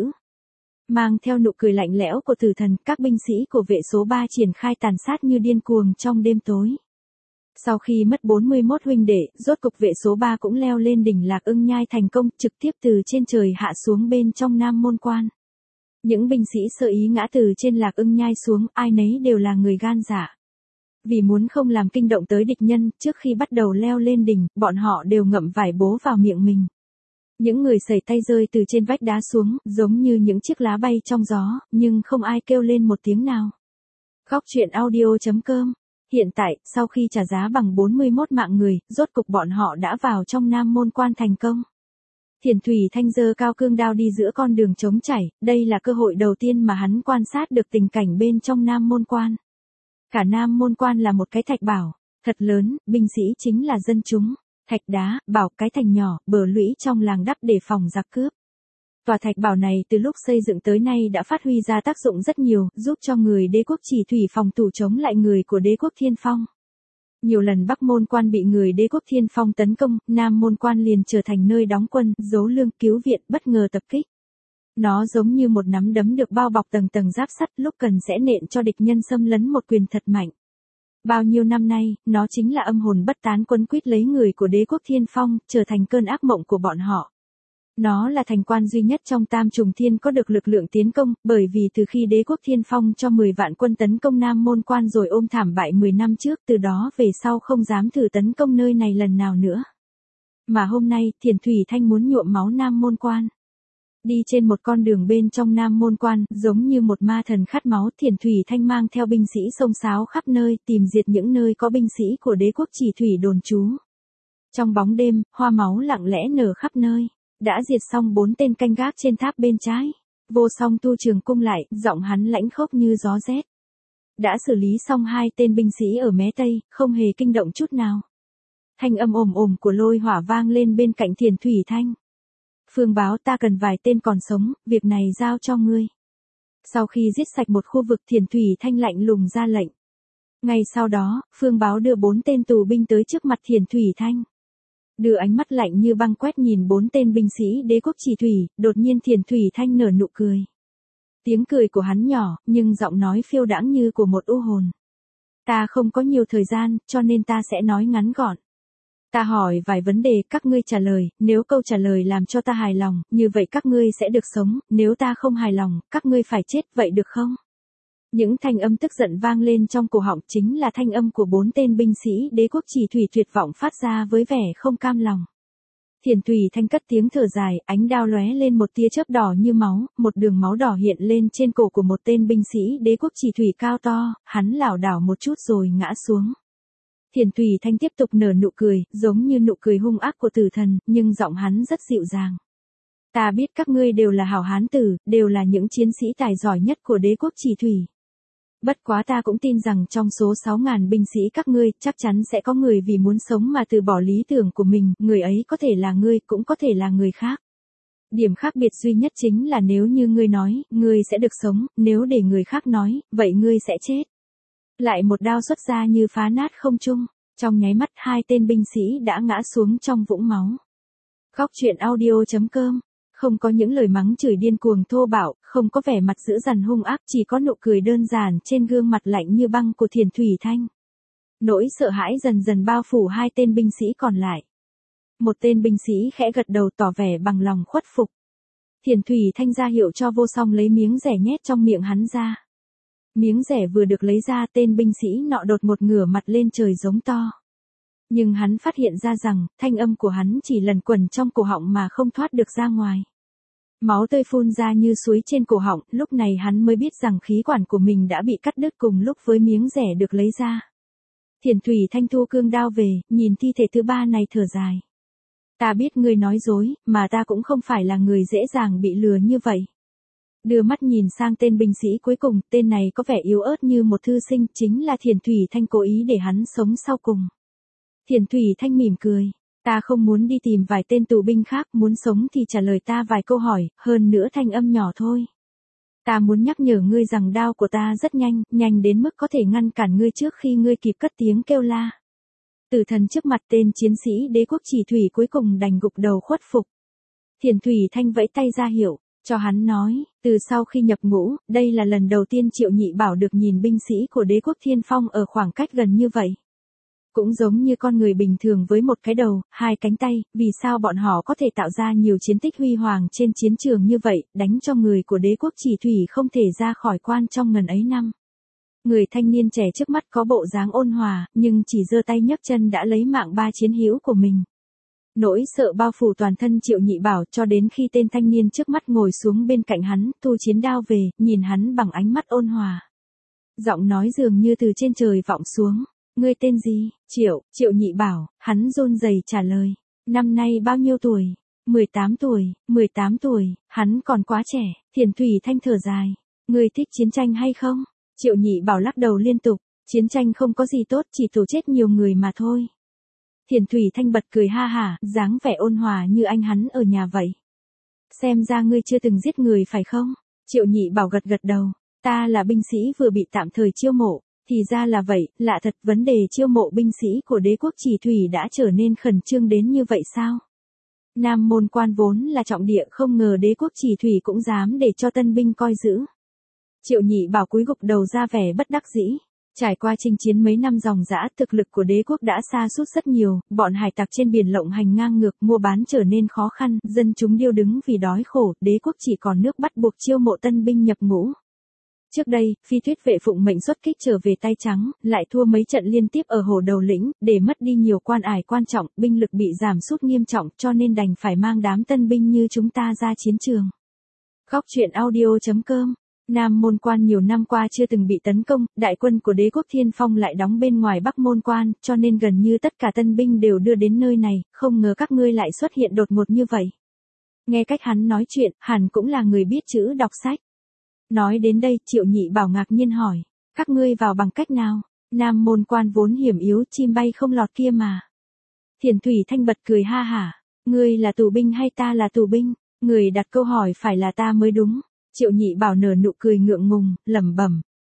Mang theo nụ cười lạnh lẽo của tử thần, các binh sĩ của vệ số ba triển khai tàn sát như điên cuồng trong đêm tối. Sau khi mất bốn mươi mốt huynh đệ, rốt cục vệ số ba cũng leo lên đỉnh Lạc Ưng Nhai thành công, trực tiếp từ trên trời hạ xuống bên trong Nam Môn Quan. Những binh sĩ sơ ý ngã từ trên Lạc Ưng Nhai xuống, ai nấy đều là người gan dạ. Vì muốn không làm kinh động tới địch nhân, trước khi bắt đầu leo lên đỉnh, bọn họ đều ngậm vải bố vào miệng mình. Những người sẩy tay rơi từ trên vách đá xuống, giống như những chiếc lá bay trong gió, nhưng không ai kêu lên một tiếng nào. Góc truyện audio chấm com. Hiện tại, sau khi trả giá bằng bốn mươi mốt mạng người, rốt cục bọn họ đã vào trong Nam Môn Quan thành công. Thiền Thủy Thanh giơ cao cương đao đi giữa con đường trống chảy, đây là cơ hội đầu tiên mà hắn quan sát được tình cảnh bên trong Nam Môn Quan. Cả Nam Môn Quan là một cái thạch bảo, thật lớn, binh sĩ chính là dân chúng, thạch đá, bảo cái thành nhỏ, bờ lũy trong làng đắp để phòng giặc cướp. Tòa thạch bảo này từ lúc xây dựng tới nay đã phát huy ra tác dụng rất nhiều, giúp cho người Đế quốc Chỉ Thủy phòng thủ chống lại người của Đế quốc Thiên Phong. Nhiều lần Bắc Môn Quan bị người Đế quốc Thiên Phong tấn công, Nam Môn Quan liền trở thành nơi đóng quân, giấu lương, cứu viện, bất ngờ tập kích. Nó giống như một nắm đấm được bao bọc tầng tầng giáp sắt, lúc cần sẽ nện cho địch nhân xâm lấn một quyền thật mạnh. Bao nhiêu năm nay, nó chính là âm hồn bất tán quấn quýt lấy người của Đế quốc Thiên Phong, trở thành cơn ác mộng của bọn họ. Nó là thành quan duy nhất trong Tam Trùng Thiên có được lực lượng tiến công, bởi vì từ khi Đế quốc Thiên Phong cho mười vạn quân tấn công Nam Môn Quan rồi ôm thảm bại mười năm trước, từ đó về sau không dám thử tấn công nơi này lần nào nữa. Mà hôm nay, Thiền Thủy Thanh muốn nhuộm máu Nam Môn Quan. Đi trên một con đường bên trong Nam Môn Quan, giống như một ma thần khát máu, Thiền Thủy Thanh mang theo binh sĩ xông xáo khắp nơi, tìm diệt những nơi có binh sĩ của Đế quốc Chỉ Thủy đồn trú. Trong bóng đêm, hoa máu lặng lẽ nở khắp nơi. Đã diệt xong bốn tên canh gác trên tháp bên trái. Vô Song thu trường cung lại, giọng hắn lãnh khốc như gió rét. Đã xử lý xong hai tên binh sĩ ở mé tây, không hề kinh động chút nào. Thanh âm ồm ồm của Lôi Hỏa vang lên bên cạnh Thiền Thủy Thanh. Phương báo ta cần vài tên còn sống, việc này giao cho ngươi. Sau khi giết sạch một khu vực, Thiền Thủy Thanh lạnh lùng ra lệnh. Ngay sau đó, Phương Báo đưa bốn tên tù binh tới trước mặt Thiền Thủy Thanh. Đưa ánh mắt lạnh như băng quét nhìn bốn tên binh sĩ đế quốc Chỉ Thủy, đột nhiên Thiền Thủy Thanh nở nụ cười. Tiếng cười của hắn nhỏ, nhưng giọng nói phiêu đãng như của một u hồn. Ta không có nhiều thời gian, cho nên ta sẽ nói ngắn gọn. Ta hỏi vài vấn đề, các ngươi trả lời, nếu câu trả lời làm cho ta hài lòng, như vậy các ngươi sẽ được sống, nếu ta không hài lòng, các ngươi phải chết, vậy được không? Những thanh âm tức giận vang lên trong cổ họng chính là thanh âm của bốn tên binh sĩ đế quốc Chỉ Thủy tuyệt vọng phát ra với vẻ không cam lòng. Thiền Thủy Thanh cất tiếng thở dài, ánh đao lóe lên một tia chớp đỏ như máu, một đường máu đỏ hiện lên trên cổ của một tên binh sĩ đế quốc Chỉ Thủy cao to, hắn lảo đảo một chút rồi ngã xuống. Thiền Thủy Thanh tiếp tục nở nụ cười, giống như nụ cười hung ác của tử thần, nhưng giọng hắn rất dịu dàng. Ta biết các ngươi đều là hảo hán tử, đều là những chiến sĩ tài giỏi nhất của đế quốc Chỉ Thủy. Bất quá ta cũng tin rằng trong số sáu ngàn binh sĩ các ngươi, chắc chắn sẽ có người vì muốn sống mà từ bỏ lý tưởng của mình, người ấy có thể là ngươi, cũng có thể là người khác. Điểm khác biệt duy nhất chính là nếu như ngươi nói, ngươi sẽ được sống, nếu để người khác nói, vậy ngươi sẽ chết. Lại một đao xuất ra như phá nát không trung, trong nháy mắt hai tên binh sĩ đã ngã xuống trong vũng máu. Góc truyện audio chấm com. Không có những lời mắng chửi điên cuồng thô bạo, không có vẻ mặt dữ dằn hung ác, chỉ có nụ cười đơn giản trên gương mặt lạnh như băng của Thiền Thủy Thanh. Nỗi sợ hãi dần dần bao phủ hai tên binh sĩ còn lại. Một tên binh sĩ khẽ gật đầu tỏ vẻ bằng lòng khuất phục. Thiền Thủy Thanh ra hiệu cho Vô Song lấy miếng rẻ nhét trong miệng hắn ra. Miếng rẻ vừa được lấy ra, tên binh sĩ nọ đột ngột ngửa mặt lên trời giống to. Nhưng hắn phát hiện ra rằng, thanh âm của hắn chỉ lẩn quẩn trong cổ họng mà không thoát được ra ngoài. Máu tươi phun ra như suối trên cổ họng, lúc này hắn mới biết rằng khí quản của mình đã bị cắt đứt cùng lúc với miếng rẻ được lấy ra. Thiền Thủy Thanh thu cương đao về, nhìn thi thể thứ ba này thở dài. Ta biết ngươi nói dối, mà ta cũng không phải là người dễ dàng bị lừa như vậy. Đưa mắt nhìn sang tên binh sĩ cuối cùng, tên này có vẻ yếu ớt như một thư sinh, chính là Thiền Thủy Thanh cố ý để hắn sống sau cùng. Thiền Thủy Thanh mỉm cười, ta không muốn đi tìm vài tên tù binh khác, muốn sống thì trả lời ta vài câu hỏi, hơn nữa thanh âm nhỏ thôi. Ta muốn nhắc nhở ngươi rằng đao của ta rất nhanh, nhanh đến mức có thể ngăn cản ngươi trước khi ngươi kịp cất tiếng kêu la. Tử thần trước mặt tên chiến sĩ đế quốc Chỉ Thủy cuối cùng đành gục đầu khuất phục. Thiền Thủy Thanh vẫy tay ra hiệu, cho hắn nói, từ sau khi nhập ngũ, đây là lần đầu tiên Triệu Nhị Bảo được nhìn binh sĩ của đế quốc Thiên Phong ở khoảng cách gần như vậy. Cũng giống như con người bình thường với một cái đầu, hai cánh tay, vì sao bọn họ có thể tạo ra nhiều chiến tích huy hoàng trên chiến trường như vậy, đánh cho người của đế quốc Chỉ Thủy không thể ra khỏi quan trong ngần ấy năm. Người thanh niên trẻ trước mắt có bộ dáng ôn hòa, nhưng chỉ giơ tay nhấc chân đã lấy mạng ba chiến hữu của mình. Nỗi sợ bao phủ toàn thân Triệu Nhị Bảo cho đến khi tên thanh niên trước mắt ngồi xuống bên cạnh hắn, thu chiến đao về, nhìn hắn bằng ánh mắt ôn hòa. Giọng nói dường như từ trên trời vọng xuống. Ngươi tên gì? Triệu, Triệu Nhị Bảo, hắn run rẩy trả lời. Năm nay bao nhiêu tuổi? mười tám tuổi, mười tám tuổi, hắn còn quá trẻ. Thiền Thủy Thanh thở dài. Ngươi thích chiến tranh hay không? Triệu Nhị Bảo lắc đầu liên tục. Chiến tranh không có gì tốt, chỉ tổ chết nhiều người mà thôi. Thiền Thủy Thanh bật cười ha hả, dáng vẻ ôn hòa như anh hắn ở nhà vậy. Xem ra ngươi chưa từng giết người phải không? Triệu Nhị Bảo gật gật đầu. Ta là binh sĩ vừa bị tạm thời chiêu mộ. Thì ra là vậy, lạ thật, vấn đề chiêu mộ binh sĩ của đế quốc Chỉ Thủy đã trở nên khẩn trương đến như vậy sao? Nam Môn Quan vốn là trọng địa, không ngờ đế quốc Chỉ Thủy cũng dám để cho tân binh coi giữ. Triệu Nhị Bảo cúi gục đầu ra vẻ bất đắc dĩ. Trải qua chinh chiến mấy năm ròng rã, thực lực của đế quốc đã sa sút rất nhiều, bọn hải tặc trên biển lộng hành ngang ngược, mua bán trở nên khó khăn, dân chúng điêu đứng vì đói khổ, đế quốc chỉ còn nước bắt buộc chiêu mộ tân binh nhập ngũ. Trước đây, Phi Tuyết vệ phụng mệnh xuất kích trở về tay trắng, lại thua mấy trận liên tiếp ở Hồ Đầu Lĩnh, để mất đi nhiều quan ải quan trọng, binh lực bị giảm sút nghiêm trọng, cho nên đành phải mang đám tân binh như chúng ta ra chiến trường. Góc truyện audio chấm com. Nam Môn Quan nhiều năm qua chưa từng bị tấn công, đại quân của đế quốc Thiên Phong lại đóng bên ngoài Bắc Môn Quan, cho nên gần như tất cả tân binh đều đưa đến nơi này, không ngờ các ngươi lại xuất hiện đột ngột như vậy. Nghe cách hắn nói chuyện, hẳn cũng là người biết chữ đọc sách. Nói đến đây, Triệu Nhị Bảo ngạc nhiên hỏi, các ngươi vào bằng cách nào? Nam Môn Quan vốn hiểm yếu, chim bay không lọt kia mà. Thiền Thủy Thanh bật cười ha hả, ngươi là tù binh hay ta là tù binh? Người đặt câu hỏi phải là ta mới đúng. Triệu Nhị Bảo nở nụ cười ngượng ngùng, lẩm bẩm,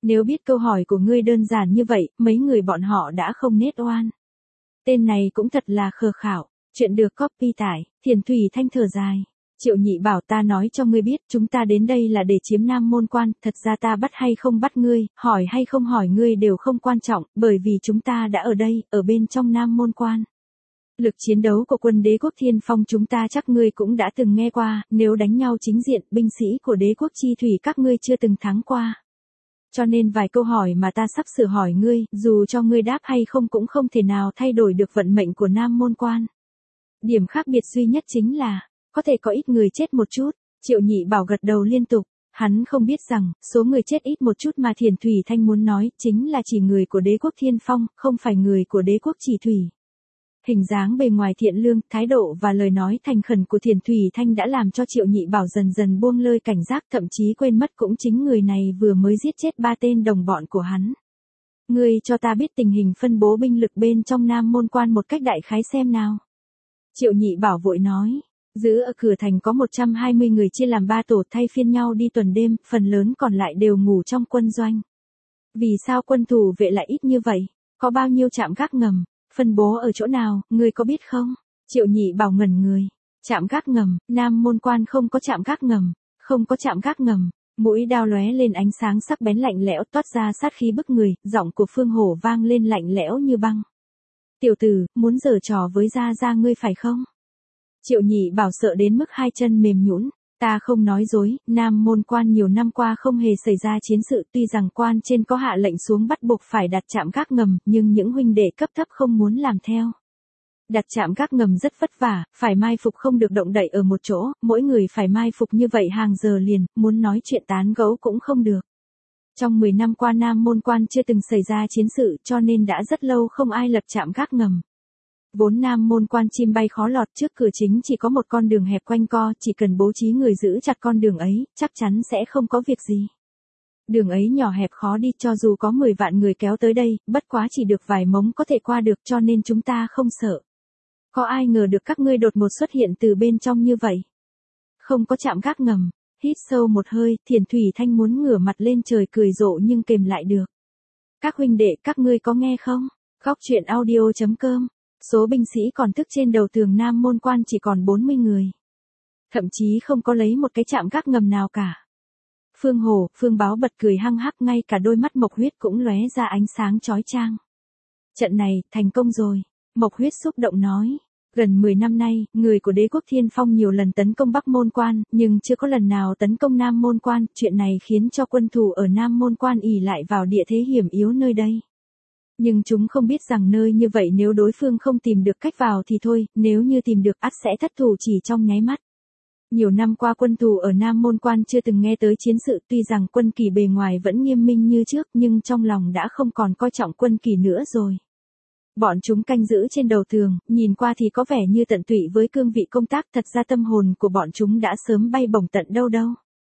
Nếu biết câu hỏi của ngươi đơn giản như vậy, mấy người bọn họ đã không nết oan. Tên này cũng thật là khờ khảo. Chuyện được copy tải, Thiền Thủy Thanh thở dài. Triệu Nhị bảo ta nói cho ngươi biết, chúng ta đến đây là để chiếm Nam Môn Quan, thật ra ta bắt hay không bắt ngươi, hỏi hay không hỏi ngươi đều không quan trọng, bởi vì chúng ta đã ở đây, ở bên trong Nam Môn Quan. Lực chiến đấu của quân đế quốc Thiên Phong chúng ta chắc ngươi cũng đã từng nghe qua, nếu đánh nhau chính diện, binh sĩ của đế quốc Chi Thủy các ngươi chưa từng thắng qua. Cho nên vài câu hỏi mà ta sắp sửa hỏi ngươi, dù cho ngươi đáp hay không cũng không thể nào thay đổi được vận mệnh của Nam Môn Quan. Điểm khác biệt duy nhất chính là, có thể có ít người chết một chút. Triệu Nhị bảo gật đầu liên tục. Hắn không biết rằng, số người chết ít một chút mà Thiền Thủy Thanh muốn nói, chính là chỉ người của đế quốc Thiên Phong, không phải người của đế quốc Chỉ Thủy. Hình dáng bề ngoài thiện lương, thái độ và lời nói thành khẩn của Thiền Thủy Thanh đã làm cho Triệu Nhị bảo dần dần buông lơi cảnh giác, thậm chí quên mất cũng chính người này vừa mới giết chết ba tên đồng bọn của hắn. Ngươi cho ta biết tình hình phân bố binh lực bên trong Nam Môn Quan một cách đại khái xem nào. Triệu Nhị bảo vội nói. Giữ ở cửa thành có một trăm hai mươi người chia làm ba tổ thay phiên nhau đi tuần đêm, phần lớn còn lại đều ngủ trong quân doanh. Vì sao quân thủ vệ lại ít như vậy? Có bao nhiêu trạm gác ngầm? Phân bố ở chỗ nào, ngươi có biết không? Triệu Nhị bảo ngẩn người. Trạm gác ngầm, Nam Môn Quan không có trạm gác ngầm, không có trạm gác ngầm. Mũi đao lóe lên ánh sáng sắc bén lạnh lẽo toát ra sát khí bức người, giọng của Phương Hổ vang lên lạnh lẽo như băng. Tiểu tử, muốn giở trò với gia gia ngươi phải không? Triệu Nhị bảo sợ đến mức hai chân mềm nhũn. Ta không nói dối, Nam Môn Quan nhiều năm qua không hề xảy ra chiến sự, tuy rằng quan trên có hạ lệnh xuống bắt buộc phải đặt trạm gác ngầm, nhưng những huynh đệ cấp thấp không muốn làm theo. Đặt trạm gác ngầm rất vất vả, phải mai phục không được động đậy ở một chỗ, mỗi người phải mai phục như vậy hàng giờ liền, muốn nói chuyện tán gẫu cũng không được. Trong mười năm qua Nam Môn Quan chưa từng xảy ra chiến sự, cho nên đã rất lâu không ai lập trạm gác ngầm. Vốn Nam Môn Quan chim bay khó lọt, trước cửa chính chỉ có một con đường hẹp quanh co, chỉ cần bố trí người giữ chặt con đường ấy, chắc chắn sẽ không có việc gì. Đường ấy nhỏ hẹp khó đi, cho dù có mười vạn người kéo tới đây, bất quá chỉ được vài mống có thể qua được, cho nên chúng ta không sợ. Có ai ngờ được các ngươi đột ngột xuất hiện từ bên trong như vậy? Không có trạm gác ngầm. Hít sâu một hơi, Thiền Thủy Thanh muốn ngửa mặt lên trời cười rộ nhưng kềm lại được. Các huynh đệ, các ngươi có nghe không? Góc truyện audio chấm com. Số binh sĩ còn thức trên đầu tường Nam Môn Quan chỉ còn bốn mươi người. Thậm chí không có lấy một cái trạm gác ngầm nào cả. Phương Hổ, Phương Báo bật cười hăng hắc, ngay cả đôi mắt Mộc Huyết cũng lóe ra ánh sáng chói chang. Trận này, thành công rồi. Mộc Huyết xúc động nói. Gần mười năm nay, người của đế quốc Thiên Phong nhiều lần tấn công Bắc Môn Quan, nhưng chưa có lần nào tấn công Nam Môn Quan. Chuyện này khiến cho quân thủ ở Nam Môn Quan ỷ lại vào địa thế hiểm yếu nơi đây. Nhưng chúng không biết rằng nơi như vậy nếu đối phương không tìm được cách vào thì thôi, nếu như tìm được ắt sẽ thất thủ chỉ trong nháy mắt. Nhiều năm qua quân thủ ở Nam Môn Quan chưa từng nghe tới chiến sự, tuy rằng quân kỳ bề ngoài vẫn nghiêm minh như trước nhưng trong lòng đã không còn coi trọng quân kỳ nữa rồi. Bọn chúng canh giữ trên đầu tường, nhìn qua thì có vẻ như tận tụy với cương vị công tác, thật ra tâm hồn của bọn chúng đã sớm bay bổng tận đâu đâu.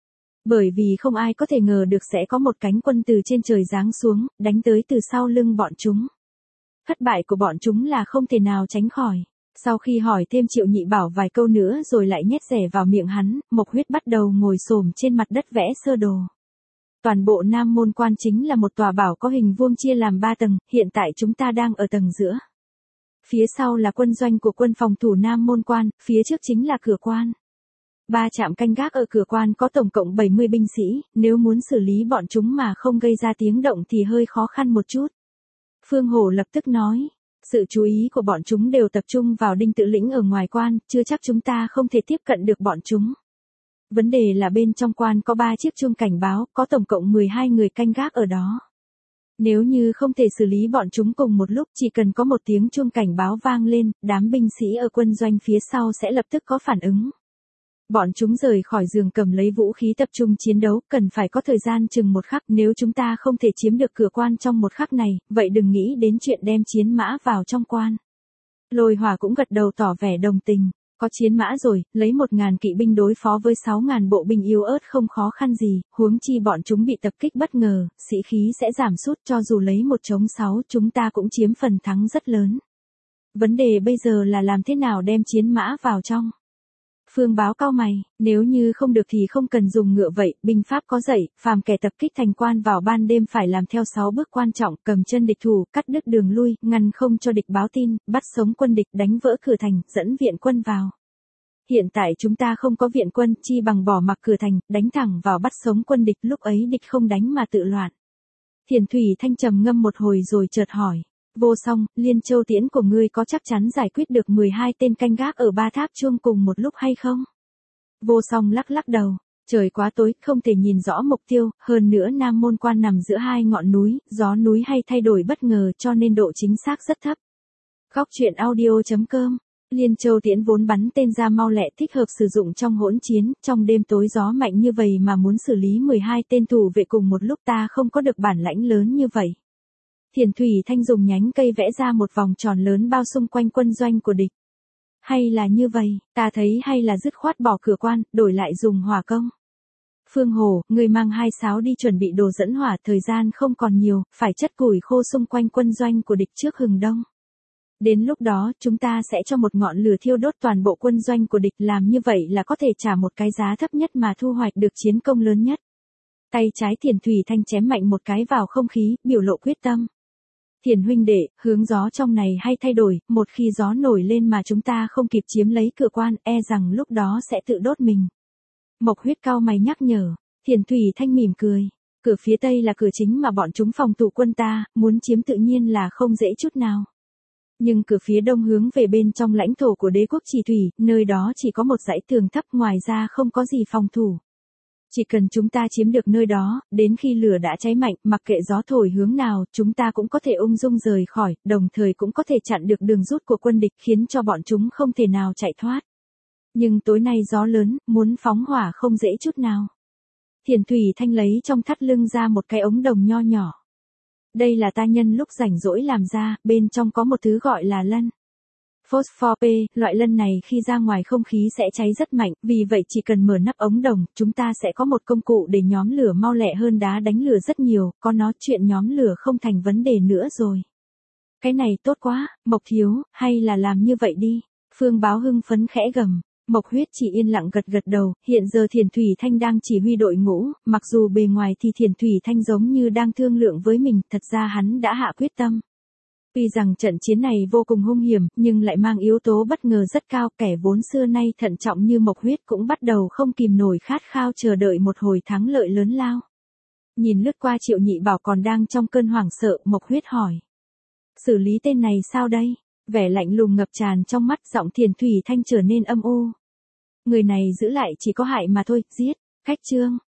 Bởi vì không ai có thể ngờ được sẽ có một cánh quân từ trên trời giáng xuống, đánh tới từ sau lưng bọn chúng. Thất bại của bọn chúng là không thể nào tránh khỏi. Sau khi hỏi thêm Triệu Nhị bảo vài câu nữa rồi lại nhét rẻ vào miệng hắn, Mộc Huyết bắt đầu ngồi xổm trên mặt đất vẽ sơ đồ. Toàn bộ Nam Môn Quan chính là một tòa bảo có hình vuông chia làm ba tầng, hiện tại chúng ta đang ở tầng giữa. Phía sau là quân doanh của quân phòng thủ Nam Môn Quan, phía trước chính là cửa quan. Ba trạm canh gác ở cửa quan có tổng cộng bảy mươi binh sĩ, nếu muốn xử lý bọn chúng mà không gây ra tiếng động thì hơi khó khăn một chút. Phương Hổ lập tức nói, sự chú ý của bọn chúng đều tập trung vào Đinh Tự Lĩnh ở ngoài quan, chưa chắc chúng ta không thể tiếp cận được bọn chúng. Vấn đề là bên trong quan có ba chiếc chuông cảnh báo, có tổng cộng mười hai người canh gác ở đó. Nếu như không thể xử lý bọn chúng cùng một lúc, chỉ cần có một tiếng chuông cảnh báo vang lên, đám binh sĩ ở quân doanh phía sau sẽ lập tức có phản ứng. Bọn chúng rời khỏi giường cầm lấy vũ khí tập trung chiến đấu, cần phải có thời gian chừng một khắc, nếu chúng ta không thể chiếm được cửa quan trong một khắc này, vậy đừng nghĩ đến chuyện đem chiến mã vào trong quan. Lôi Hỏa cũng gật đầu tỏ vẻ đồng tình, có chiến mã rồi, lấy một ngàn kỵ binh đối phó với sáu ngàn bộ binh yếu ớt không khó khăn gì, huống chi bọn chúng bị tập kích bất ngờ, sĩ khí sẽ giảm sút, cho dù lấy một chống sáu chúng ta cũng chiếm phần thắng rất lớn. Vấn đề bây giờ là làm thế nào đem chiến mã vào trong. Phương Báo cau mày, nếu như không được thì không cần dùng ngựa vậy, binh pháp có dạy, phàm kẻ tập kích thành quan vào ban đêm phải làm theo sáu bước quan trọng, cầm chân địch thủ, cắt đứt đường lui, ngăn không cho địch báo tin, bắt sống quân địch, đánh vỡ cửa thành, dẫn viện quân vào. Hiện tại chúng ta không có viện quân, chi bằng bỏ mặc cửa thành, đánh thẳng vào bắt sống quân địch, lúc ấy địch không đánh mà tự loạn. Thiền Thủy Thanh trầm ngâm một hồi rồi chợt hỏi. Vô Song, Liên Châu Tiễn của ngươi có chắc chắn giải quyết được mười hai tên canh gác ở ba tháp chuông cùng một lúc hay không? Vô Song lắc lắc đầu. Trời quá tối, không thể nhìn rõ mục tiêu, hơn nữa Nam Môn Quan nằm giữa hai ngọn núi, gió núi hay thay đổi bất ngờ cho nên độ chính xác rất thấp. Góc truyện audio chấm com. Liên Châu Tiễn vốn bắn tên ra mau lẹ, thích hợp sử dụng trong hỗn chiến, trong đêm tối gió mạnh như vậy mà muốn xử lý mười hai tên thủ vệ cùng một lúc, ta không có được bản lãnh lớn như vậy. Thiền Thủy Thanh dùng nhánh cây vẽ ra một vòng tròn lớn bao xung quanh quân doanh của địch. Hay là như vậy, ta thấy hay là dứt khoát bỏ cửa quan, đổi lại dùng hỏa công. Phương Hồ, người mang hai sáo đi chuẩn bị đồ dẫn hỏa, thời gian không còn nhiều, phải chất củi khô xung quanh quân doanh của địch trước hừng đông. Đến lúc đó, chúng ta sẽ cho một ngọn lửa thiêu đốt toàn bộ quân doanh của địch, làm như vậy là có thể trả một cái giá thấp nhất mà thu hoạch được chiến công lớn nhất. Tay trái Thiền Thủy Thanh chém mạnh một cái vào không khí, biểu lộ quyết tâm. Thiền huynh đệ, hướng gió trong này hay thay đổi, một khi gió nổi lên mà chúng ta không kịp chiếm lấy cửa quan, e rằng lúc đó sẽ tự đốt mình. Mộc Huyết cau mày nhắc nhở. Thiền Thủy Thanh mỉm cười. Cửa phía tây là cửa chính mà bọn chúng phòng thủ quân ta, muốn chiếm tự nhiên là không dễ chút nào. Nhưng cửa phía đông hướng về bên trong lãnh thổ của đế quốc Chỉ Thủy, nơi đó chỉ có một dãy tường thấp, ngoài ra không có gì phòng thủ. Chỉ cần chúng ta chiếm được nơi đó, đến khi lửa đã cháy mạnh, mặc kệ gió thổi hướng nào, chúng ta cũng có thể ung dung rời khỏi, đồng thời cũng có thể chặn được đường rút của quân địch, khiến cho bọn chúng không thể nào chạy thoát. Nhưng tối nay gió lớn, muốn phóng hỏa không dễ chút nào. Thiền Thủy Thanh lấy trong thắt lưng ra một cái ống đồng nho nhỏ. Đây là ta nhân lúc rảnh rỗi làm ra, bên trong có một thứ gọi là lân. Phosphor P, loại lân này khi ra ngoài không khí sẽ cháy rất mạnh, vì vậy chỉ cần mở nắp ống đồng, chúng ta sẽ có một công cụ để nhóm lửa mau lẹ hơn đá đánh lửa rất nhiều, có nó chuyện nhóm lửa không thành vấn đề nữa rồi. Cái này tốt quá, Mộc thiếu, hay là làm như vậy đi. Phương Báo hưng phấn khẽ gầm. Mộc Huyết chỉ yên lặng gật gật đầu, hiện giờ Thiền Thủy Thanh đang chỉ huy đội ngũ, mặc dù bề ngoài thì Thiền Thủy Thanh giống như đang thương lượng với mình, thật ra hắn đã hạ quyết tâm. Tuy rằng trận chiến này vô cùng hung hiểm, nhưng lại mang yếu tố bất ngờ rất cao, kẻ vốn xưa nay thận trọng như Mộc Huyết cũng bắt đầu không kìm nổi khát khao chờ đợi một hồi thắng lợi lớn lao. Nhìn lướt qua Triệu Nhị Bảo còn đang trong cơn hoảng sợ, Mộc Huyết hỏi. Xử lý tên này sao đây? Vẻ lạnh lùng ngập tràn trong mắt, giọng Thiền Thủy Thanh trở nên âm u. Người này giữ lại chỉ có hại mà thôi, giết. Khách chương.